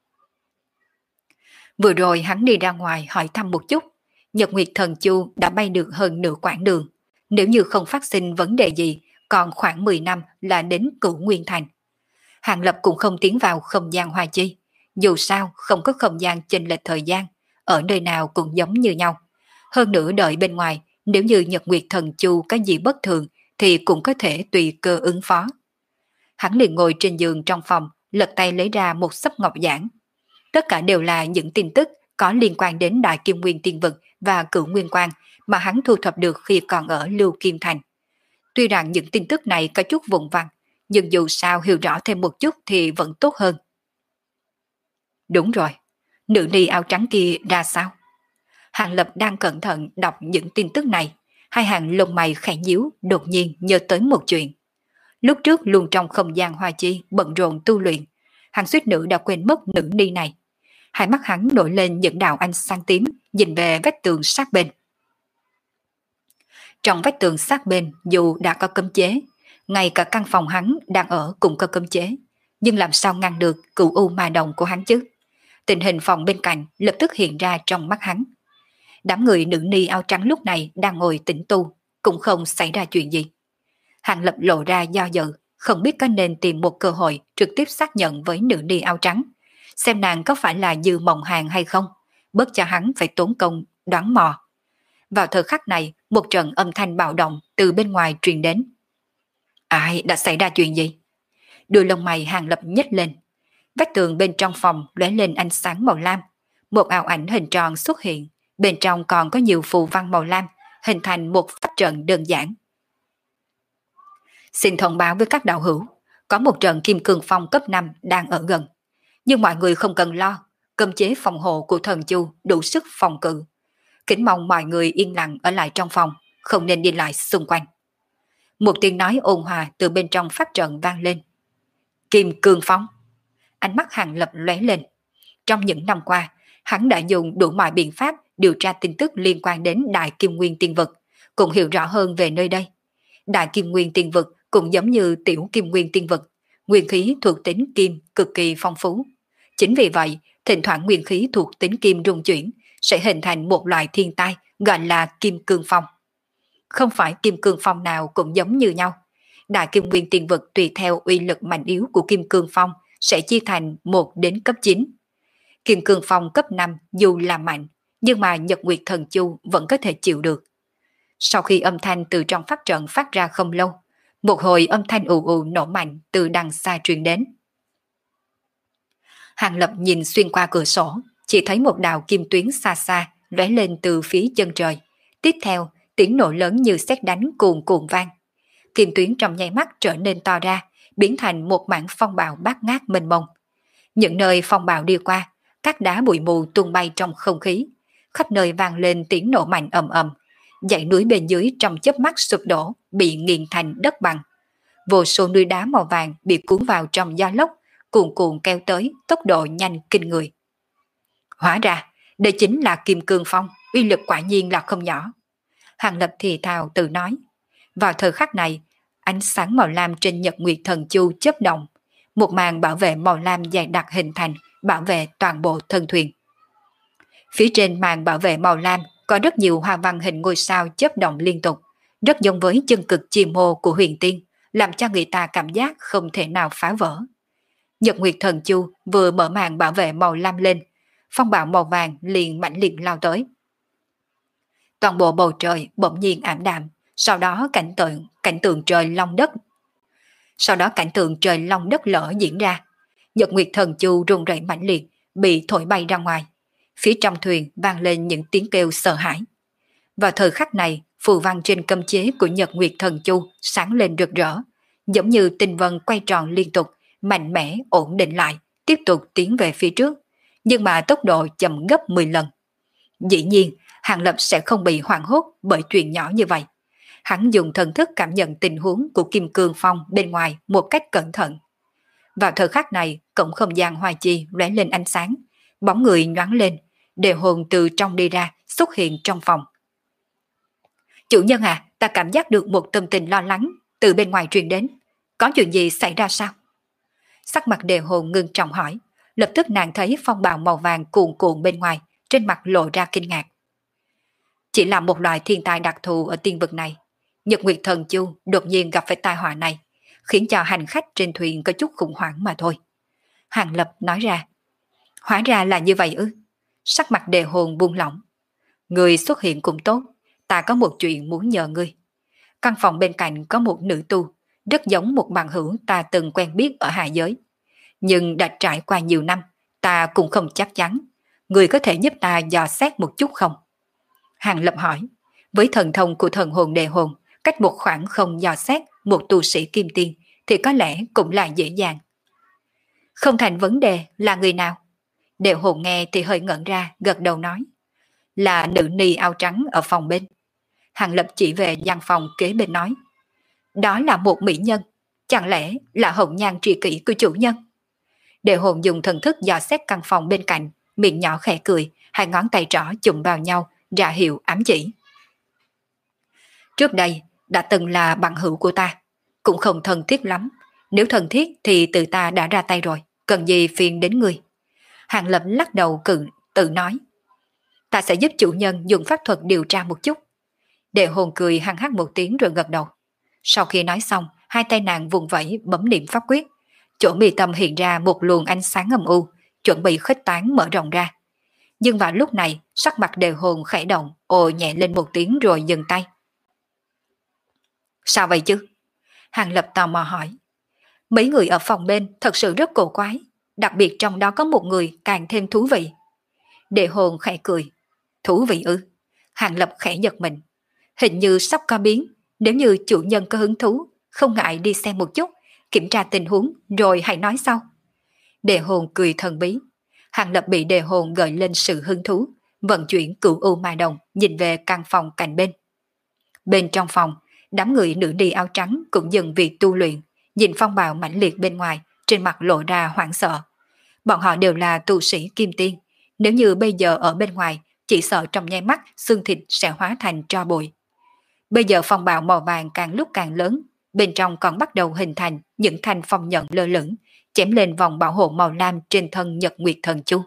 Vừa rồi hắn đi ra ngoài hỏi thăm một chút. Nhật Nguyệt Thần Chu đã bay được hơn nửa quãng đường. Nếu như không phát sinh vấn đề gì, còn khoảng mười năm là đến Cửu Nguyên Thành. Hàng Lập cũng không tiến vào không gian hoa chi. Dù sao không có không gian chênh lệch thời gian, ở nơi nào cũng giống như nhau. Hơn nữa đợi bên ngoài, nếu như Nhật Nguyệt Thần Chu có gì bất thường thì cũng có thể tùy cơ ứng phó. Hắn liền ngồi trên giường trong phòng, lật tay lấy ra một xấp ngọc giản. Tất cả đều là những tin tức có liên quan đến Đại Kim Nguyên Tiên Vực và Cửu Nguyên Quang mà hắn thu thập được khi còn ở Lưu Kim Thành. Tuy rằng những tin tức này có chút vụn vặt, nhưng dù sao hiểu rõ thêm một chút thì vẫn tốt hơn. Đúng rồi, nữ ni áo trắng kia ra sao? Hàng Lập đang cẩn thận đọc những tin tức này, hai hàng lông mày khẽ nhíu, đột nhiên nhớ tới một chuyện. Lúc trước luôn trong không gian hoa chi bận rộn tu luyện, hàng suýt nữ đã quên mất nữ ni này. Hai mắt hắn nổi lên những đạo ánh sáng tím, nhìn về vách tường sát bên. Trong vách tường sát bên dù đã có cấm chế, ngay cả căn phòng hắn đang ở cũng có cấm chế, nhưng làm sao ngăn được cửu u ma đồng của hắn chứ? Tình hình phòng bên cạnh lập tức hiện ra trong mắt hắn. Đám người nữ ni áo trắng lúc này đang ngồi tĩnh tu, cũng không xảy ra chuyện gì. Hàng Lập lộ ra do dự, không biết có nên tìm một cơ hội trực tiếp xác nhận với nữ ni áo trắng, xem nàng có phải là Dư Mộng Hàng hay không, bớt cho hắn phải tốn công đoán mò. Vào thời khắc này, một trận âm thanh bạo động từ bên ngoài truyền đến. Ai đã xảy ra chuyện gì? Đôi lông mày Hàng Lập nhếch lên. Vách tường bên trong phòng lóe lên ánh sáng màu lam. Một ảo ảnh hình tròn xuất hiện, bên trong còn có nhiều phù văn màu lam, hình thành một pháp trận đơn giản. Xin thông báo với các đạo hữu, có một trận kim cương phong cấp năm đang ở gần. Nhưng mọi người không cần lo, cấm chế phòng hộ của thần chu đủ sức phòng cự. Kính mong mọi người yên lặng ở lại trong phòng, không nên đi lại xung quanh. Một tiếng nói ôn hòa từ bên trong pháp trận vang lên. Kim cương phong. Ánh mắt Hàng Lập lóe lên. Trong những năm qua, hắn đã dùng đủ mọi biện pháp điều tra tin tức liên quan đến Đại Kim Nguyên Tiên Vực, cũng hiểu rõ hơn về nơi đây. Đại Kim Nguyên Tiên Vực cũng giống như Tiểu Kim Nguyên Tiên Vực, nguyên khí thuộc tính kim cực kỳ phong phú. Chính vì vậy, thỉnh thoảng nguyên khí thuộc tính kim rung chuyển sẽ hình thành một loại thiên tai gọi là Kim Cương Phong. Không phải Kim Cương Phong nào cũng giống như nhau. Đại Kim Nguyên Tiên Vực tùy theo uy lực mạnh yếu của Kim Cương Phong sẽ chia thành một đến cấp chín. Kim Cương Phong cấp năm dù là mạnh, nhưng mà Nhật Nguyệt Thần Chu vẫn có thể chịu được. Sau khi âm thanh từ trong pháp trận phát ra không lâu, một hồi âm thanh ù ù nổ mạnh từ đằng xa truyền đến. Hàng Lập nhìn xuyên qua cửa sổ, chỉ thấy một đạo kim tuyến xa xa lóe lên từ phía chân trời. Tiếp theo, tiếng nổ lớn như sét đánh cuồn cuộn vang. Kim tuyến trong nháy mắt trở nên to ra, biến thành một mảng phong bạo bát ngát mênh mông. Những nơi phong bạo đi qua, các đá bụi mù tung bay trong không khí, khắp nơi vang lên tiếng nổ mạnh ầm ầm. Dãy núi bên dưới trong chớp mắt sụp đổ, bị nghiền thành đất bằng. Vô số núi đá màu vàng bị cuốn vào trong gió lốc, cuồn cuộn kéo tới, tốc độ nhanh kinh người. Hóa ra, đây chính là Kim Cương Phong, uy lực quả nhiên là không nhỏ. Hàng Lập thì thào tự nói. Vào thời khắc này, ánh sáng màu lam trên Nhật Nguyệt Thần Chu chớp động, một màn bảo vệ màu lam dày đặc hình thành, bảo vệ toàn bộ thân thuyền. Phía trên màn bảo vệ màu lam có rất nhiều hoa văn hình ngôi sao chớp động liên tục, rất giống với chân cực chim mô của huyền tiên, làm cho người ta cảm giác không thể nào phá vỡ. Nhật Nguyệt Thần Chu vừa mở màn bảo vệ màu lam lên, phong bạo màu vàng liền mãnh liệt lao tới. Toàn bộ bầu trời bỗng nhiên ảm đạm, sau đó cảnh tượng cảnh tượng trời long đất. Sau đó cảnh tượng trời long đất lở diễn ra. Nhật Nguyệt Thần Chu rung rẩy mãnh liệt, bị thổi bay ra ngoài. Phía trong thuyền vang lên những tiếng kêu sợ hãi. Vào thời khắc này, phù văn trên cấm chế của Nhật Nguyệt Thần Chu sáng lên rực rỡ, giống như tinh vân quay tròn liên tục, mạnh mẽ ổn định lại, tiếp tục tiến về phía trước, nhưng mà tốc độ chậm gấp mười lần. Dĩ nhiên, Hàng Lập sẽ không bị hoảng hốt bởi chuyện nhỏ như vậy. Hắn dùng thần thức cảm nhận tình huống của Kim Cương Phong bên ngoài một cách cẩn thận. Vào thời khắc này, cổng không gian hoa chi lóe lên ánh sáng, bóng người nhoáng lên, Đề Hồn từ trong đi ra, xuất hiện trong phòng. Chủ nhân à, ta cảm giác được một tâm tình lo lắng từ bên ngoài truyền đến. Có chuyện gì xảy ra sao? Sắc mặt Đề Hồn ngưng trọng hỏi, lập tức nàng thấy phong bào màu vàng cuồn cuộn bên ngoài, trên mặt lộ ra kinh ngạc. Chỉ là một loại thiên tai đặc thù ở tiên vực này. Nhật Nguyệt Thần Chu đột nhiên gặp phải tai họa này, khiến cho hành khách trên thuyền có chút khủng hoảng mà thôi. Hàng Lập nói ra. Hóa ra là như vậy ư? Sắc mặt Đề Hồn buông lỏng. Người xuất hiện cũng tốt, ta có một chuyện muốn nhờ ngươi. Căn phòng bên cạnh có một nữ tu, rất giống một bằng hữu ta từng quen biết ở hạ giới. Nhưng đã trải qua nhiều năm, ta cũng không chắc chắn. Người có thể giúp ta dò xét một chút không? Hàng Lập hỏi. Với thần thông của thần hồn Đề Hồn, cách một khoảng không dò xét một tu sĩ kim tiên thì có lẽ cũng là dễ dàng. Không thành vấn đề, là người nào? Đề Hồn nghe thì hơi ngẩn ra, gật đầu nói. Là nữ ni áo trắng ở phòng bên. Hàng Lập chỉ về gian phòng kế bên nói. Đó là một mỹ nhân, chẳng lẽ là hồng nhan tri kỷ của chủ nhân? Đề Hồn dùng thần thức dò xét căn phòng bên cạnh, miệng nhỏ khẽ cười, hai ngón tay trỏ chụm vào nhau, ra hiệu ám chỉ. Trước đây, đã từng là bằng hữu của ta, cũng không thân thiết lắm. Nếu thân thiết thì từ ta đã ra tay rồi, cần gì phiền đến người. Hàng Lập lắc đầu cự, tự nói. Ta sẽ giúp chủ nhân dùng pháp thuật điều tra một chút. Đề Hồn cười hăng hắc một tiếng rồi gật đầu. Sau khi nói xong, hai tay nàng vùng vẫy bấm niệm pháp quyết. Chỗ mi tâm hiện ra một luồng ánh sáng âm u, chuẩn bị khuếch tán mở rộng ra. Nhưng vào lúc này, sắc mặt Đề Hồn khẽ động, ồ nhẹ lên một tiếng rồi dừng tay. Sao vậy chứ? Hàng Lập tò mò hỏi. Mấy người ở phòng bên thật sự rất cổ quái, đặc biệt trong đó có một người càng thêm thú vị. Đề Hồn khẽ cười. Thú vị ư? Hàng Lập khẽ giật mình. Hình như sắp có biến, nếu như chủ nhân có hứng thú, không ngại đi xem một chút, kiểm tra tình huống rồi hãy nói sau. Đề Hồn cười thần bí. Hàng Lập bị Đề Hồn gợi lên sự hứng thú, vận chuyển cửu u ma đồng nhìn về căn phòng cạnh bên. Bên trong phòng, đám người nữ đi áo trắng cũng dừng việc tu luyện, nhìn phong bạo mãnh liệt bên ngoài, trên mặt lộ ra hoảng sợ. Bọn họ đều là tu sĩ kim tiên, nếu như bây giờ ở bên ngoài, chỉ sợ trong nháy mắt xương thịt sẽ hóa thành tro bụi. Bây giờ phong bạo màu vàng càng lúc càng lớn, bên trong còn bắt đầu hình thành những thanh phong nhận lơ lửng, chém lên vòng bảo hộ màu lam trên thân Nhật Nguyệt Thần Chu.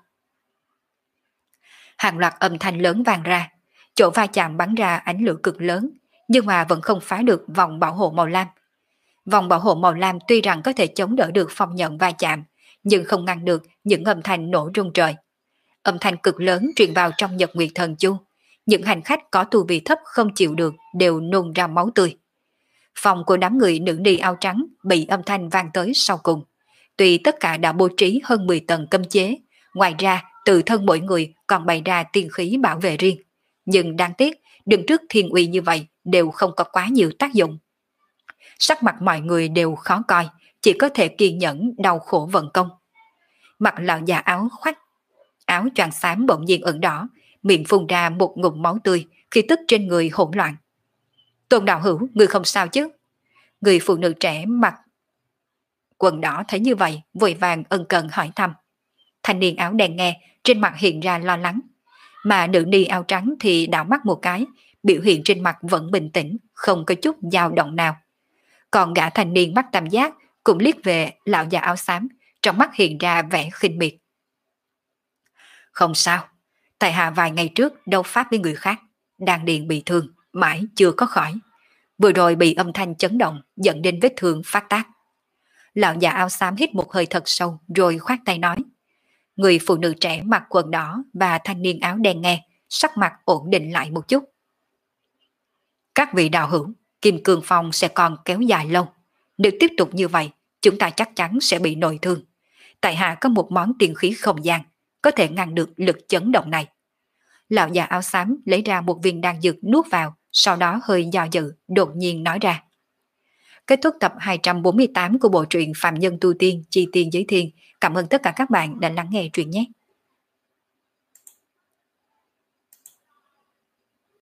Hàng loạt âm thanh lớn vang ra, chỗ va chạm bắn ra ánh lửa cực lớn, nhưng mà vẫn không phá được vòng bảo hộ màu lam. Vòng bảo hộ màu lam tuy rằng có thể chống đỡ được phong nhận va chạm, nhưng không ngăn được những âm thanh nổ rung trời. Âm thanh cực lớn truyền vào trong Nhật Nguyệt Thần Chu, những hành khách có tu vi thấp không chịu được đều nôn ra máu tươi. Phòng của đám người nữ ni áo trắng bị âm thanh vang tới sau cùng. Tuy tất cả đã bố trí hơn mười tầng cấm chế, ngoài ra từ thân mỗi người còn bày ra tiên khí bảo vệ riêng. Nhưng đáng tiếc, đứng trước thiên uy như vậy đều không có quá nhiều tác dụng. Sắc mặt mọi người đều khó coi, chỉ có thể kiên nhẫn đau khổ vận công. Mặt lão già áo khoác, áo choàng xám bỗng nhiên ửng đỏ, miệng phun ra một ngụm máu tươi, khi tức trên người hỗn loạn. Tôn đạo hữu, người không sao chứ? Người phụ nữ trẻ mặc quần đỏ thấy như vậy, vội vàng ân cần hỏi thăm. Thanh niên áo đen nghe, trên mặt hiện ra lo lắng. Mà nữ ni áo trắng thì đảo mắt một cái, biểu hiện trên mặt vẫn bình tĩnh, không có chút dao động nào. Còn gã thanh niên mắt tam giác cũng liếc về lão già áo xám, trong mắt hiện ra vẻ khinh miệt. Không sao, tại hạ vài ngày trước đấu pháp với người khác, đang điền bị thương, mãi chưa có khỏi. Vừa rồi bị âm thanh chấn động dẫn đến vết thương phát tác. Lão già áo xám hít một hơi thật sâu rồi khoát tay nói. Người phụ nữ trẻ mặc quần đỏ và thanh niên áo đen nghe, sắc mặt ổn định lại một chút. Các vị đạo hữu, Kim Cương Phong sẽ còn kéo dài lâu. Nếu tiếp tục như vậy, chúng ta chắc chắn sẽ bị nội thương. Tại hạ có một món tiên khí không gian, có thể ngăn được lực chấn động này. Lão già áo xám lấy ra một viên đan dược nuốt vào, sau đó hơi do dự, đột nhiên nói ra. Kết thúc tập hai trăm bốn mươi tám của bộ truyện Phạm Nhân Tu Tiên Chi Tiên Giới Thiên. Cảm ơn tất cả các bạn đã lắng nghe truyện nhé.